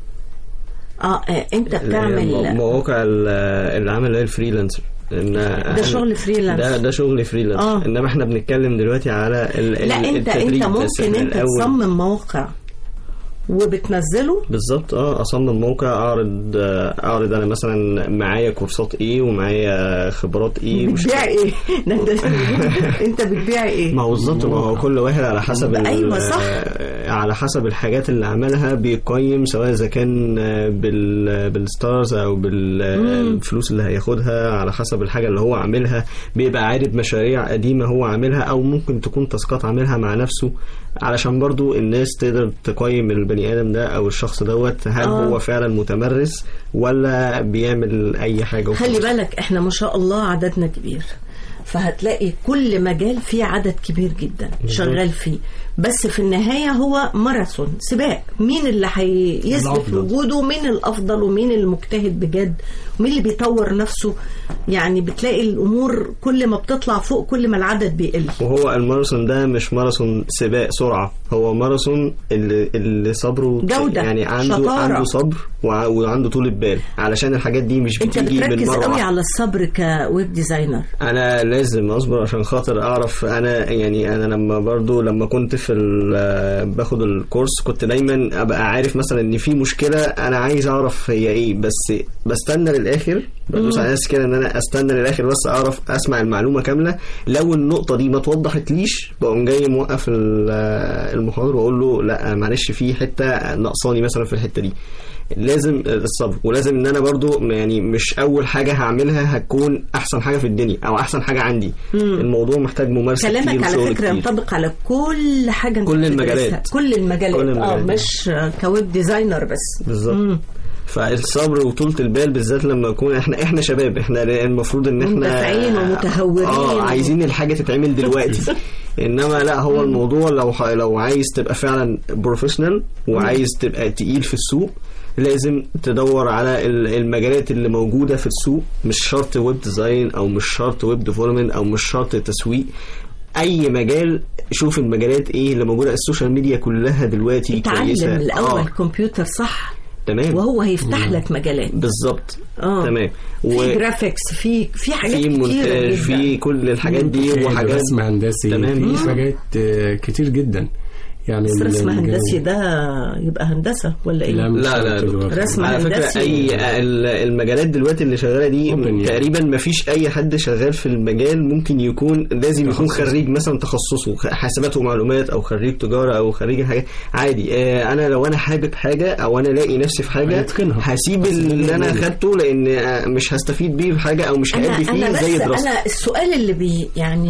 انت بتعمل مواقع العمل اللي هي الفريلانسر، ده شغل فريلانس، ده شغل فريلانس. انما احنا بنتكلم دلوقتي على لا انت ممكن انت تصمم موقع وبتنزله بالظبط. اصمم موقع، اعرض انا مثلا معايا كورسات ايه ومعايا خبرات ايه. بتبيع ايه؟ انت بتبيع ايه؟ ما هو بالظبط، ما هو كل واحد على حسب ايوه صح، على حسب الحاجات اللي عملها بيقيم، سواء اذا كان بالستارز او بالفلوس اللي هياخدها، على حسب الحاجه اللي هو عاملها. بيبقى عارض مشاريع قديمه هو عاملها، او ممكن تكون تاسكات عاملها مع نفسه، علشان برضو الناس تقدر تقيم البني آدم ده أو الشخص دوت هل هو فعلا متمرس ولا بيعمل أي حاجة. خلي بالك احنا ما شاء الله عددنا كبير، فهتلاقي كل مجال فيه عدد كبير جدا شغال فيه، بس في النهاية هو ماراثون، سباق، مين اللي هيثبت وجوده، ومين الأفضل، ومين المجتهد بجد، ومين اللي بيطور نفسه. يعني بتلاقي الأمور كل ما بتطلع فوق كل ما العدد بيقل. وهو الماراثون ده مش ماراثون سباق سرعة، هو ماراثون اللي صبره جودة، يعني عنده صبر وعنده طولة بال، علشان الحاجات دي مش بتيجي من مرة. انت بتركز قوي على الصبر كويب ديزاينر. انا لازم اصبر عشان خاطر اعرف. انا لما كنت في باخد الكورس كنت دايما ابقى عارف مثلا ان في مشكلة انا عايز اعرف هي ايه، بس بستنى للاخر، بدوس على نفسي كده ان انا استنى للاخر بس اعرف اسمع المعلومة كاملة. لو النقطة دي ما توضحتليش بقوم جاي موقف المحاضر واقول له لا معلش في حتة ناقصاني مثلا في الحتة دي. لازم الصبر، ولازم ان انا برضو يعني مش اول حاجة هعملها هتكون احسن حاجة في الدنيا او احسن حاجة عندي. الموضوع محتاج ممارسة كتير. كلامك على فكرة ينطبق على كل حاجة، كل المجالات. مش كويب ديزاينر بس. بالظبط. فالصبر وطولة البال بالذات لما يكون احنا شباب، احنا المفروض ان احنا مندفعين ومتهورين عايزين الحاجة تتعمل دلوقتي. انما لا، هو الموضوع لو عايز تبقى فعلا بروفيشنال وعايز تبقى تقيل في السوق، لازم تدور على المجالات اللي موجودة في السوق. مش شرط ويب ديزاين او مش شرط ويب ديفلوبمنت او مش شرط تسويق، اي مجال. شوف المجالات ايه اللي موجودة. السوشيال ميديا كلها دلوقتي كويسة. اتعلم الاول كمبيوتر صح، تمام، وهو هيفتح لك مجالات. بالظبط. تمام. في جرافيكس، في حاجات كتير، مونتاج، في كل الحاجات دي، وحاجات رسم هندسي، في حاجات كتير جدا. يعني رسم هندسي ده يبقى هندسة ولا ايه؟ لا رسم على فكرة هندسي. المجالات دلوقتي اللي شغالة دي تقريبا ما فيش اي حد شغال في المجال ممكن يكون لازم يكون خريج مثلا تخصصه حاسبات ومعلومات او خريج تجارة او خريج حاجة عادي. انا لو انا حابب حاجة او انا لاقي نفسي في حاجة هسيب اللي انا اخدته، لان مش هستفيد بيه في حاجة او مش هأدي فيه زي دراسة. انا السؤال اللي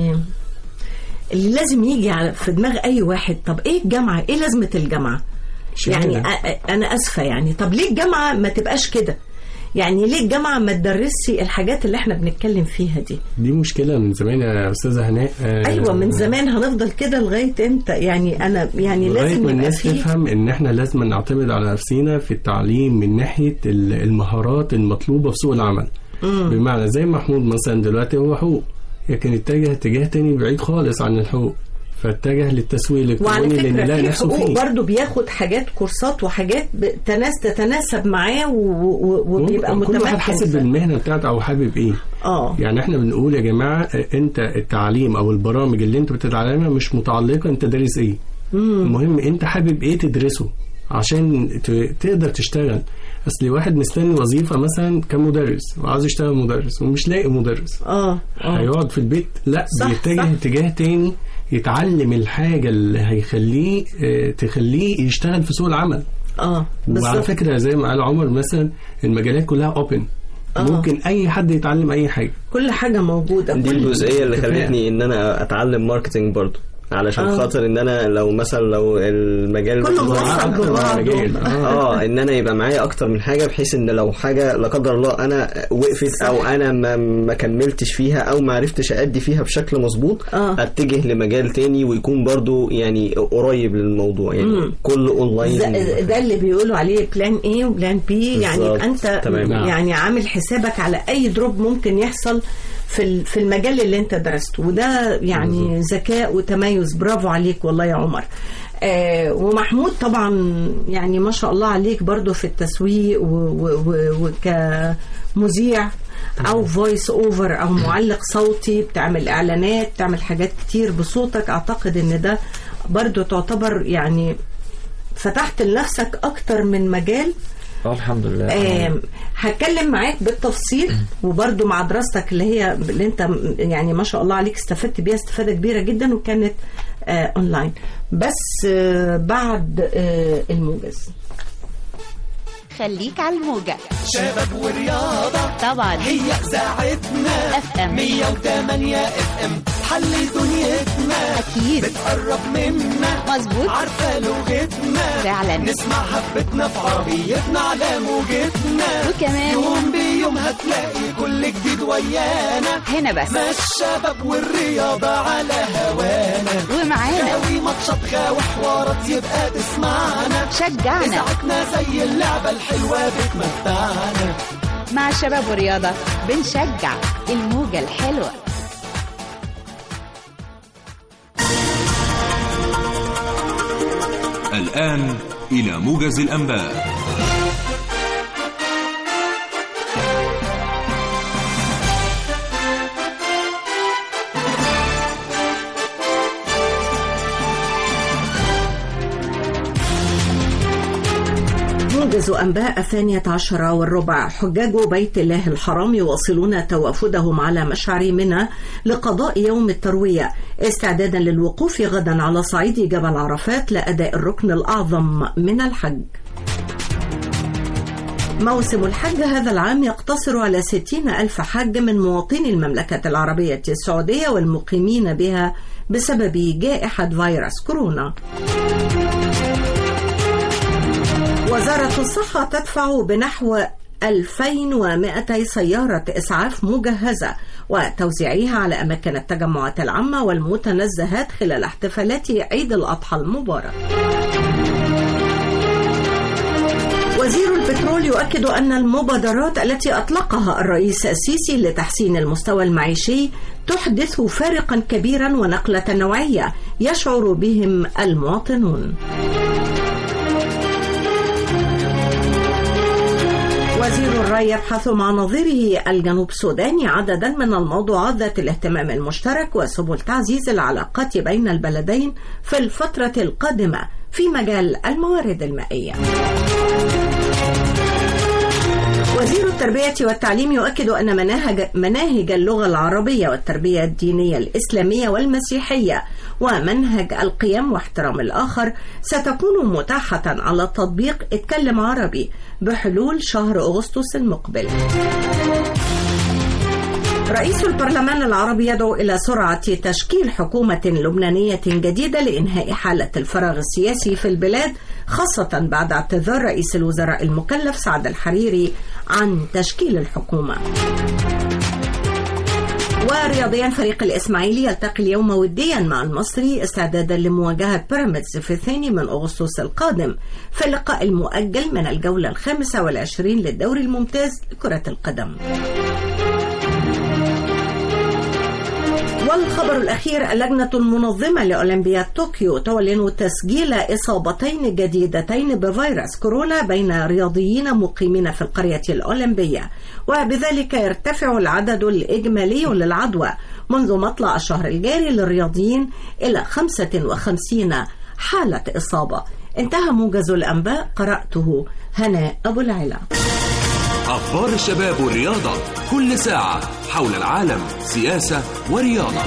اللي لازم يجي في دماغ اي واحد، طب ايه الجامعة؟ ايه لازمة الجامعة؟ يعني انا اسفة، يعني طب ليه الجامعة ما تبقاش كده؟ يعني ليه الجامعة ما تدرسي الحاجات اللي احنا بنتكلم فيها دي مشكلة من زمان يا أستاذة هناء. ايوه من زمان، هنفضل كده لغاية امتى؟ يعني انا لازم الناس تفهم ان احنا لازم نعتمد على نفسنا في التعليم من ناحية المهارات المطلوبة في سوق العمل. بمعنى زي محمود مثلا دلوقتي هو حقوق، لكن اتجاه تاني بعيد خالص عن الحقوق، فاتجه للتسويق الالكتروني لان لا نفسه فيه. برضه بياخد حاجات كورسات وحاجات تتناسب معاه وبيبقى متمكن. كل واحد حسب المهنه بتاعته او حابب ايه. يعني احنا بنقول يا جماعه انت التعليم او البرامج اللي انت بتتعلمها مش متعلقه انت دارس ايه. المهم انت حابب ايه تدرسه عشان تقدر تشتغل. اصل واحد مستني وظيفه مثلا كمدرس وعاوز يشتغل مدرس ومش لاقي مدرس، هيقعد في البيت؟ لا، بيتجه اتجاه تاني، يتعلم الحاجه اللي تخليه يشتغل في سوق العمل. وعلى فكره زي ما قال عمر مثلا المجالات كلها اوبن، ممكن اي حد يتعلم اي حاجه، كل حاجه موجوده. دي الجزئيه اللي خلتني ان انا اتعلم ماركتنج برضو، علشان خاطر ان انا لو مثلا لو المجال كله موصل ببعض ان انا يبقى معايا اكتر من حاجه، بحيث ان لو حاجه لا قدر الله انا وقفت او انا ما كملتش فيها او ما عرفتش ادي فيها بشكل مظبوط، اتجه لمجال تاني ويكون برضو يعني قريب للموضوع، يعني كله اونلاين. ده اللي بيقولوا عليه بلان A وبلان B، يعني انت يعني عامل حسابك على اي دروب ممكن يحصل في المجال اللي انت درسته، وده يعني ذكاء وتميز. برافو عليك والله يا عمر. ومحمود طبعا يعني ما شاء الله عليك برضو في التسويق وكمذيع او فويس اوفر او معلق صوتي، بتعمل اعلانات، بتعمل حاجات كتير بصوتك. اعتقد ان ده برضو تعتبر يعني فتحت لنفسك اكتر من مجال. الحمد لله. هتكلم معاك بالتفصيل، وبرضو مع دراستك اللي انت يعني ما شاء الله عليك استفدت بيها استفادة كبيرة جدا، وكانت اونلاين. بس بعد الموجز خليك على الموجة. شباب ورياضة طبعا هي إذاعتنا FM 108 FM، حل دنيتنا أكيد، بتقرب منا مظبوط، عارفة لغتنا فعلا، نسمع حبتنا في عربيتنا على موجتنا، وكمان يوم بيوم هتلاقي كل جديد ويانا هنا بس. ما الشباب والرياضة على هوانا، ومعانا غاوي ماتشات غاوي حوارات يبقى تسمعنا، شجعنا إذاعتنا زي اللعبة الحلوة بتمتعنا. مع شباب ورياضة بنشجع الموجة الحلوة. الآن إلى موجز الأنباء. موجز أنباء 12:15. حجاج بيت الله الحرام يواصلون توافدهم على مشعر منى لقضاء يوم التروية استعدادا للوقوف غدا على صعيد جبل عرفات لأداء الركن الأعظم من الحج. موسم الحج هذا العام يقتصر على 60,000 حج من مواطني المملكة العربية السعودية والمقيمين بها بسبب جائحة فيروس كورونا. وزارة الصحة تدفع بنحو 2200 سيارة إسعاف مجهزة وتوزيعها على أماكن التجمعات العامة والمتنزهات خلال احتفالات عيد الأضحى المبارك. وزير البترول يؤكد أن المبادرات التي أطلقها الرئيس السيسي لتحسين المستوى المعيشي تحدث فارقا كبيرا ونقلة نوعية يشعر بهم المواطنون. وزير الري يبحث مع نظيره الجنوب السوداني عددا من الموضوعات ذات الاهتمام المشترك وسبل تعزيز العلاقات بين البلدين في الفترة القادمة في مجال الموارد المائية. وزير التربية والتعليم يؤكد أن مناهج اللغة العربية والتربية الدينية الإسلامية والمسيحية ومنهج القيم واحترام الآخر ستكون متاحة على تطبيق اتكلم عربي بحلول شهر أغسطس المقبل. رئيس البرلمان العربي يدعو إلى سرعة تشكيل حكومة لبنانية جديدة لإنهاء حالة الفراغ السياسي في البلاد، خاصة بعد اعتذار رئيس الوزراء المكلف سعد الحريري عن تشكيل الحكومة. ورياضيا فريق الإسماعيلي يلتقي اليوم وديا مع المصري استعدادا لمواجهة بيراميدز في 2 أغسطس القادم في اللقاء المؤجل من الجولة 25 للدوري الممتاز لكرة القدم. والخبر الأخير: اللجنة المنظمة لأولمبياد طوكيو تعلن تسجيل إصابتين جديدتين بفيروس كورونا بين رياضيين مقيمين في القرية الأولمبية، وبذلك يرتفع العدد الإجمالي للعدوى منذ مطلع الشهر الجاري للرياضيين إلى 55 حالة إصابة. انتهى موجز الأنباء، قرأته هناء أبو العلا. أخبار الشباب والرياضة كل ساعة حول العالم، سياسة ورياضة.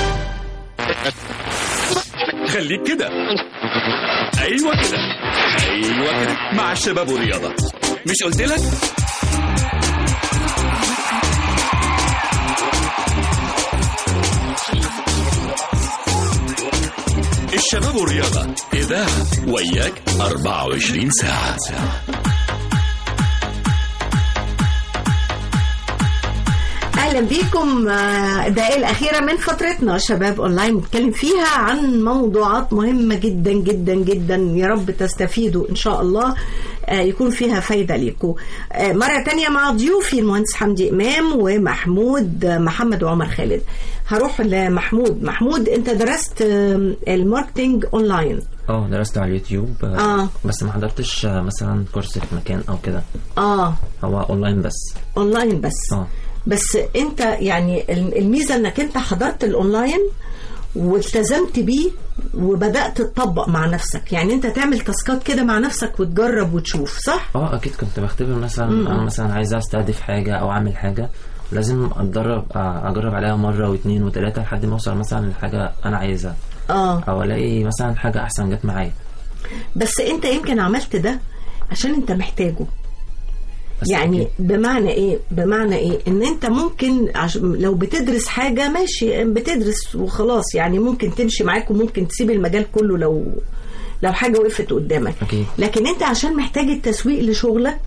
خليك كده، أيوة كده، ايوه كده مع الشباب والرياضة. مش قلت لك؟ الشباب والرياضة إذاعة وياك 24 ساعة. أهلا بيكم. الدقائق الأخيرة من فترتنا شباب أونلاين نتكلم فيها عن موضوعات مهمة جدا جدا جدا، يا رب تستفيدوا إن شاء الله، يكون فيها فايدة ليكم. مرة تانية مع ضيوفي المهندس حمدي إمام ومحمود محمد وعمر خالد. هروح لمحمود. محمود، أنت درست الماركتينج أونلاين؟ درست على اليوتيوب. بس ما حضرتش مثلا كورس في مكان أو كده. هو أونلاين بس. أونلاين بس. بس انت يعني الميزة انك انت حضرت الاونلاين والتزمت بيه وبدأت تطبق مع نفسك، يعني انت تعمل تاسكات كده مع نفسك وتجرب وتشوف، صح؟ اكيد كنت بختبر مثلا. انا مثلا عايز استهدف حاجة او اعمل حاجة، لازم اجرب عليها مرة واثنين وثلاثة لحد ما اوصل مثلا لحاجة انا عايزها. او الاقي مثلا حاجة احسن جت معايا. بس انت يمكن عملت ده عشان انت محتاجه، يعني بمعنى ايه ان انت ممكن لو بتدرس حاجة ماشي بتدرس وخلاص، يعني ممكن تمشي معاك وممكن تسيب المجال كله لو حاجة وقفت قدامك. لكن انت عشان محتاج التسويق لشغلك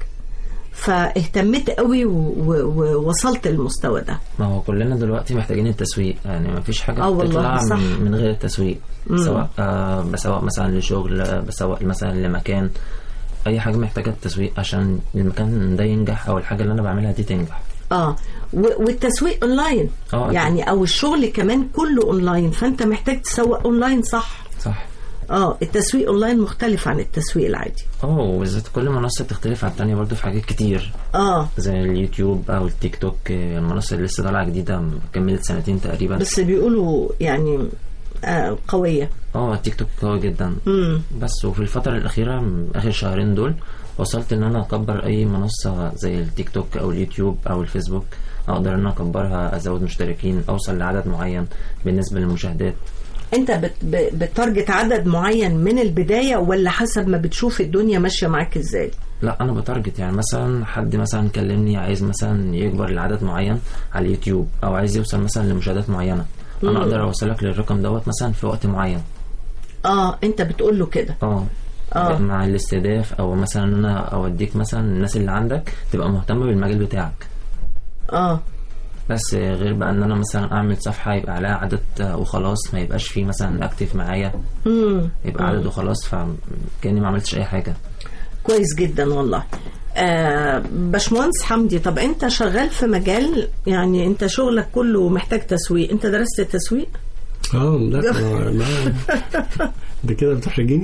فاهتمت قوي ووصلت للمستوى ده. ما هو كلنا دلوقتي محتاجين التسويق، يعني ما فيش حاجة بتطلع من غير التسويق. سواء بسوق مثلا لشغل، بسوق مثلا لمكان، اي حاجه محتاجه التسويق عشان المكان ده ينجح او الحاجه اللي انا بعملها دي تنجح. والتسويق اونلاين يعني او الشغل كمان كله اونلاين، فانت محتاج تسوق اونلاين. صح. التسويق اونلاين مختلف عن التسويق العادي. وبالذات كل منصه بتختلف عن الثانيه برضو في حاجات كتير. زي اليوتيوب او التيك توك، المنصه اللي لسه طالعه جديده كملت 2 سنين تقريبا، بس بيقولوا يعني قوية. التيك توك قوي جدا. بس وفي الفترة الأخيرة آخر شهرين دول وصلت إن أنا أكبر أي منصة زي التيك توك أو اليوتيوب أو الفيسبوك، أقدر إن أنا أكبرها، أزود مشتركين، أوصل لعدد معين بالنسبة للمشاهدات. أنت بتارجت عدد معين من البداية ولا حسب ما بتشوف الدنيا ماشية معاك إزاي؟ لا، أنا بتارجت، يعني مثلا حد مثلا كلمني عايز مثلا يكبر لعدد معين على اليوتيوب أو عايز يوصل مثلا لمشاهدات معينة، أنا أقدر أوصلك للرقم دوت مثلا في وقت معين. أنت بتقول له كده. مع الاستهداف او مثلا انا اوديك مثلا الناس اللي عندك تبقى مهتمه بالمجال بتاعك. بس غير بقى ان انا مثلا اعمل صفحه يبقى عليها عدد وخلاص، ما يبقاش فيه مثلا اكتف معايا، يبقى عدد وخلاص، فكاني ما عملتش اي حاجه. كويس جدا والله. باشمهندس حمدي، طب انت شغال في مجال، يعني انت شغلك كله محتاج تسويق، انت درست تسويق؟ لا ده كده بتحرجيني.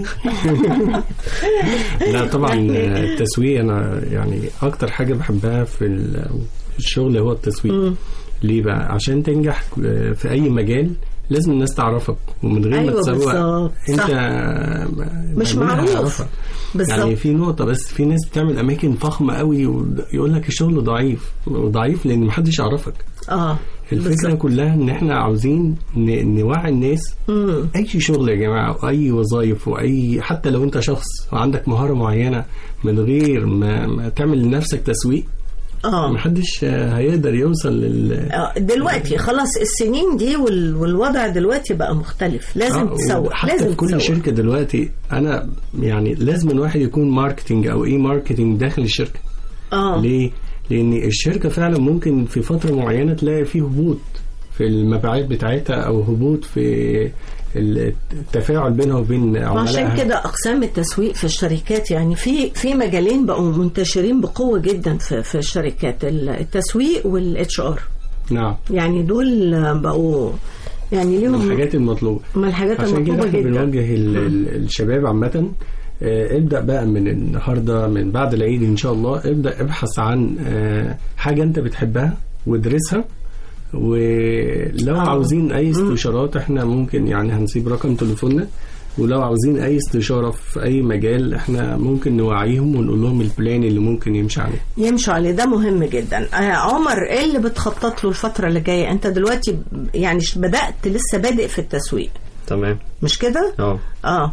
لا طبعا التسويق انا يعني اكتر حاجة بحبها في الشغل هو التسويق. ليه بقى؟ عشان تنجح في اي مجال لازم الناس تعرفك، ومن غير ما تسوق انت مش معروف. يعني في نقطة بس، في ناس بتعمل اماكن فخمة قوي ويقول لك الشغل ضعيف لان محدش يعرفك. الفكرة كلها ان احنا عاوزين نوعي الناس. اي شغل يا جماعة، واي وظائف، واي حتى لو انت شخص وعندك مهارة معينة، من غير ما تعمل لنفسك تسويق محدش هيقدر يوصل دلوقتي خلاص السنين دي والوضع دلوقتي بقى مختلف، لازم تسوق. حتى لازم في كل تسوق. شركة دلوقتي انا يعني لازم الواحد يكون ماركتينج او ماركتينج داخل الشركة. ليه؟ لان الشركة فعلا ممكن في فترة معينة تلاقي فيه هبوط في المبيعات بتاعتها او هبوط في التفاعل بينها وبين عملائها. عشان كده اقسام التسويق في الشركات، يعني في مجالين بقوا منتشرين بقوة جدا في الشركات، التسويق والاتش ار. نعم، يعني دول بقوا يعني ليهم من الحاجات المطلوبة. عشان كده احنا بنوجه الشباب عامة، ابدأ بقى من النهاردة، من بعد العيد ان شاء الله، ابدأ ابحث عن حاجة انت بتحبها وادرسها، ولو عاوزين اي استشارات احنا ممكن يعني هنسيب رقم تليفوننا، ولو عاوزين اي استشارة في اي مجال احنا ممكن نوعيهم ونقول لهم البلان اللي ممكن يمشوا عليه. ده مهم جدا. عمر، ايه اللي بتخطط له الفترة اللي جاية؟ انت دلوقتي يعني بدأت لسه بادئ في التسويق، تمام؟ مش كده؟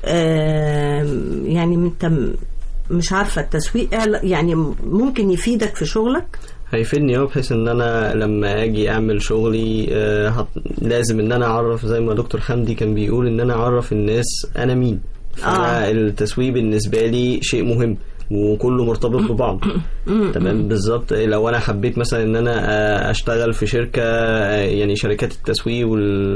يعني انت مش عارفة التسويق يعني ممكن يفيدك في شغلك؟ هيفيدني بحيث ان انا لما اجي اعمل شغلي لازم ان انا اعرف زي ما دكتور حمدي كان بيقول ان انا اعرف الناس انا مين. التسويق بالنسبة لي شيء مهم وكله مرتبط ببعض. تمام بالظبط. لو انا حبيت مثلا ان انا اشتغل في شركة يعني شركات التسويق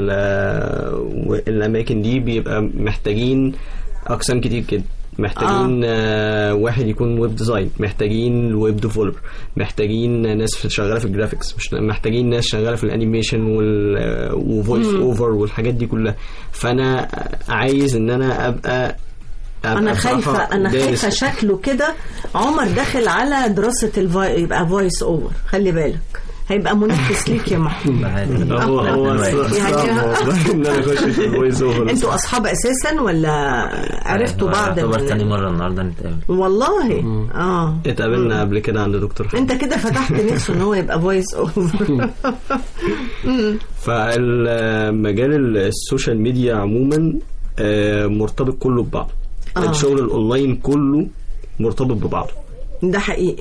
والاماكن دي بيبقى محتاجين اقسام كتير كده. محتاجين واحد يكون ويب ديزاين، محتاجين ويب ديفلوبر، محتاجين ناس شغاله في الجرافيكس، مش محتاجين ناس شغاله في الانيميشن وفويس اوفر والحاجات دي كلها. فانا عايز ان انا ابقى انا خايفه شكله كده عمر داخل على دراسه يبقى فويس اوفر. خلي بالك هيبقى منافس ليك يا محمود. انتوا اصحاب اساسا ولا عرفتوا بعض؟ تاني مره النهارده نتقابل والله. اتقابلنا قبل كده عند دكتور انت كده فتحت نفسه ان هو يبقى فويس اوفر. فالمجال السوشيال ميديا عموما مرتبط كله ببعض. الشغل الاونلاين كله مرتبط ببعضه. ده حقيقي.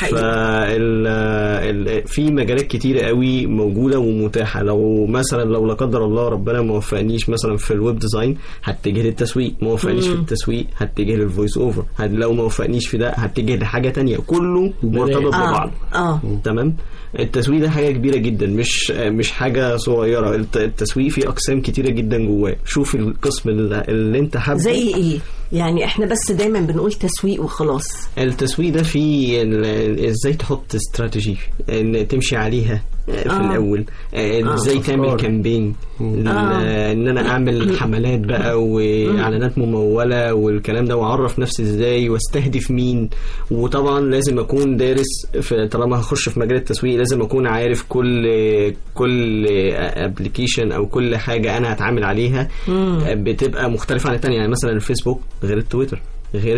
في مجالات كتيرة قوي موجودة ومتاحة. لو لا قدر الله ربنا ما وفقنيش مثلا في الويب ديزاين هتجه للتسويق، ما وفقنيش في التسويق هتجه للفويس اوفر، لو ما وفقنيش في ده هتجه لحاجة تانية. كله مرتبط ببعض. تمام. التسويق ده حاجة كبيرة جدا، مش حاجة صغيرة. التسويق فيه أقسام كتيرة جدا جواه. شوف القسم اللي انت حابه. زي ايه يعني؟ احنا بس دايما بنقول تسويق وخلاص. التسويق ده فيه ازاي تحط استراتيجي ان تمشي عليها في الاول، ازاي تعمل كامبين، ان انا اعمل حملات بقى واعلانات ممولة والكلام ده، واعرف نفسي ازاي واستهدف مين. وطبعا لازم اكون دارس طالما هخش في مجال التسويق لازم اكون عارف كل ابليكيشن او كل حاجة انا هتعامل عليها بتبقى مختلفة عن التانية. يعني مثلا الفيسبوك غير التويتر غير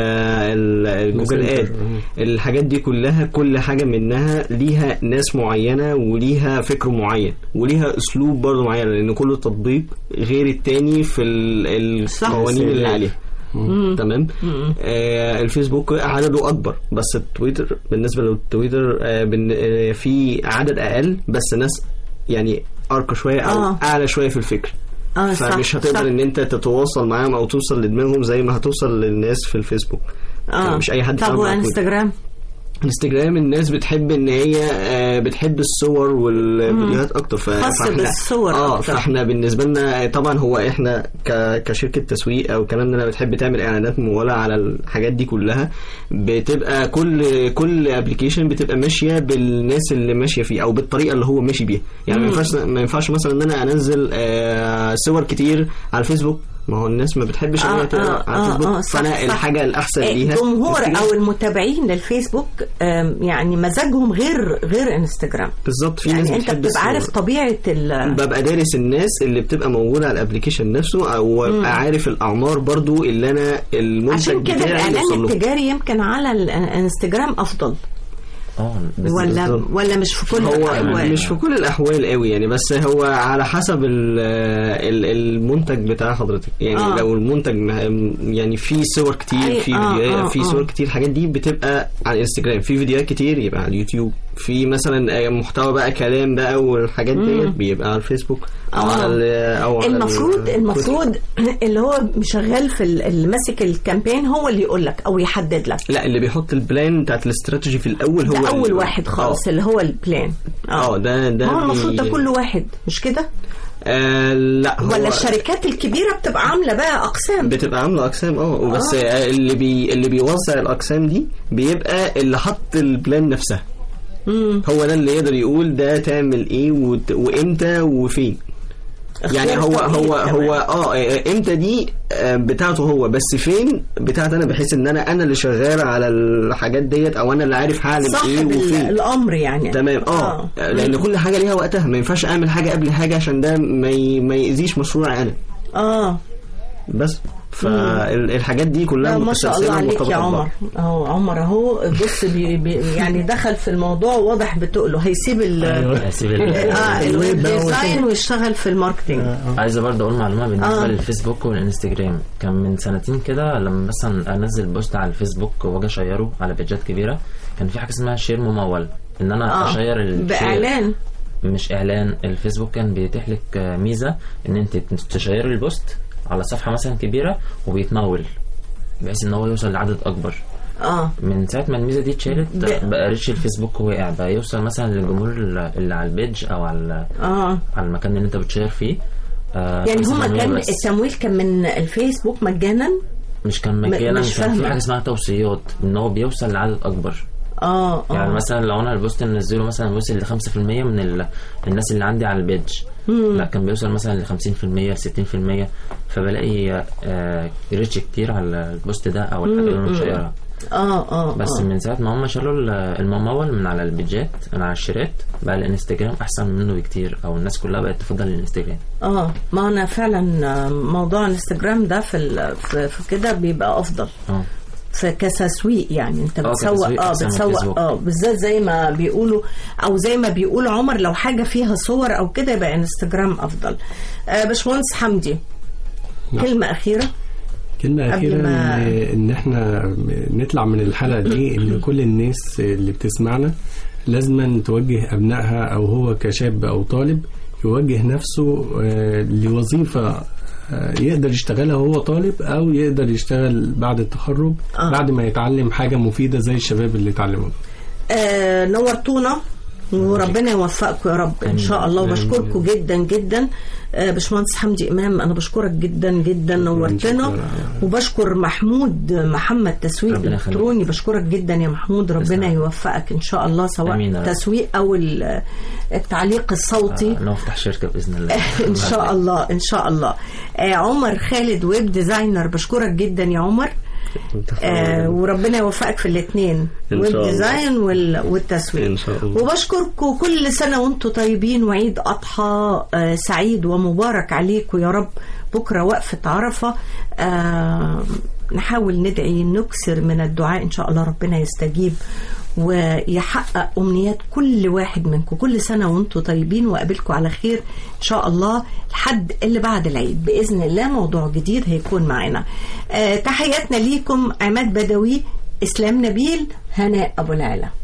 الجوجل اد. الحاجات دي كلها كل حاجة منها ليها ناس معينة وليها فكر معين وليها اسلوب برضو معين، لان كل تطبيق غير التاني في القوانين اللي عليها. تمام. الفيسبوك عدده اكبر، بس التويتر بالنسبة للتويتر في عدد اقل بس ناس يعني ارقى شوية او اعلى شوية في الفكر. فمش هتقدر ان انت تتواصل معاهم او توصل لدماغهم زي ما هتوصل للناس في الفيسبوك. مش اي حد. طب وانستجرام؟ انستجرام الناس بتحب ان هي بتحب الصور والفيديوهات اكتر. خاص بالصور أكتر. فاحنا بالنسبه لنا طبعا هو احنا كشركه تسويق او الكلام ده بتحب تعمل اعلانات مموله على الحاجات دي كلها. بتبقى كل ابلكيشن بتبقى ماشيه بالناس اللي ماشيه فيه او بالطريقه اللي هو ماشي بيها. يعني ما ينفعش مثلا ان انا انزل صور كتير على الفيسبوك. ما هو الناس ما بتحبش ان هي تقرا على الفيسبوك. فانا الحاجه الاحسن ليها الجمهور او المتابعين للفيسبوك يعني مزاجهم غير انستجرام. بالظبط. في يعني ناس انت بتبقى عارف طبيعه ببقى دارس الناس اللي بتبقى موجوده على الابلكيشن نفسه او عارف الاعمار برضو اللي انا المنتج عشان كده الاعلان التجاري يمكن على الانستجرام افضل. ولا مش في كل الأحوال؟ مش في كل الأحوال قوي يعني، بس هو على حسب المنتج بتاع حضرتك يعني. لو المنتج يعني فيه صور كتير، في فيديوهات، في صور كتير، الحاجات دي بتبقى على الانستجرام. في فيديوهات كتير يبقى على اليوتيوب. في مثلا محتوى بقى كلام بقى والحاجات دي بيبقى على الفيسبوك او على المفروض اللي هو شغال في اللي ماسك الكامبين هو اللي يقول لك او يحدد لك. لا، اللي بيحط البلان بتاعت الاستراتيجي في الاول هو اول واحد خالص اللي هو البلان. ده هو المفروض ده كل واحد مش كده؟ لا، ولا الشركات الكبيرة بتبقى عاملة بقى أقسام؟ بتبقى عاملة أقسام وبس. اللي بيوزع الأقسام دي بيبقى اللي حط البلان نفسها. هو ده اللي يقدر يقول ده تعمل ايه وامتى وفين. يعني هو امتى دي بتاعته هو، بس فين بتاعت انا، بحيث ان انا اللي شغال على الحاجات ديت او انا اللي عارف هعمل ايه وفين الامر يعني. تمام. لان كل حاجه ليها وقتها. ما ينفعش اعمل حاجه قبل حاجه عشان ده ما يأذيش مشروعي انا. بس فالحاجات دي كلها ما شاء الله عليك يا عمر. اهو بص يعني دخل في الموضوع واضح بتقله هيسيب الديزاين ويشتغل في الماركتينج. عايزه برضه اقول معلومه بالنسبه للفيسبوك والانستجرام. كان من سنتين كده لما مثلا انزل بوست على الفيسبوك واجي اشيره على بيجات كبيره، كان في حاجه اسمها شير ممول، ان انا اشير باعلان مش اعلان. الفيسبوك كان بيتيح لك ميزه ان انت تشير البوست على صفحه مثلا كبيره وبيتمول بحيث ان هو يوصل لعدد اكبر. من ساعه ما الميزه دي اتشالت بقى ريتش الفيسبوك وقع، بقى يوصل مثلا للجمهور اللي على البيج او على المكان اللي انت بتشير فيه. يعني هما كان التمويل كان من الفيسبوك مجانا؟ مش كان مجانا، كان في حاجه اسمها توصيات ان هو بيوصل لعدد اكبر. يعني مثلا لو انا البوست منزله مثلا وصل ل 5% من الناس اللي عندي على البيج، لا كان بيوصل مثلا ل 50% ل 60%، فبلاقي ريتش كتير على البوست ده او الحاجه اللي انا مشيرها. بس من ساعه ما هم شالوا الممول من على البيجات من على الشيرات، بقى الانستجرام احسن منه بكتير، او الناس كلها بقت تفضل الانستجرام. ما انا فعلا موضوع الانستجرام ده في كده بيبقى افضل كتسويق. يعني انت بتسوق بالذات زي ما بيقولوا او زي ما بيقول عمر، لو حاجه فيها صور او كده يبقى انستجرام افضل. باشمهندس حمدي، كلمه اخيره ان احنا نطلع من الحلقه دي ان كل الناس اللي بتسمعنا لازم توجه ابنائها، او هو كشاب او طالب يوجه نفسه لوظيفه يقدر يشتغلها وهو طالب، او يقدر يشتغل بعد التخرج بعد ما يتعلم حاجة مفيدة زي الشباب اللي اتعلموا. نورتونا وربنا يوفقكم يا رب ان شاء الله. وبشكركم جدا جدا. باشمهندس حمدي امام، انا بشكرك جدا جدا، نورتنا. وبشكر محمد تسويق الكتروني، بشكرك جدا يا محمود، ربنا يوفقك ان شاء الله، سواء تسويق او التعليق الصوتي. نفتح شركه باذن الله ان شاء الله ان شاء الله. عمر خالد، ويب ديزاينر، بشكرك جدا يا عمر. وربنا يوفقك في الاثنين، والديزاين والتسويق ان شاء الله. وبشكركم كل سنه وانتم طيبين، وعيد اضحى سعيد ومبارك عليكم يا رب. بكره وقفه عرفه، نحاول ندعي، نكثر من الدعاء، ان شاء الله ربنا يستجيب ويحقق أمنيات كل واحد منكم. كل سنة وانتم طيبين، وقابلكم على خير إن شاء الله لحد اللي بعد العيد بإذن الله. موضوع جديد هيكون معنا. تحياتنا ليكم. عماد بدوي، إسلام نبيل، هناء أبو العلا.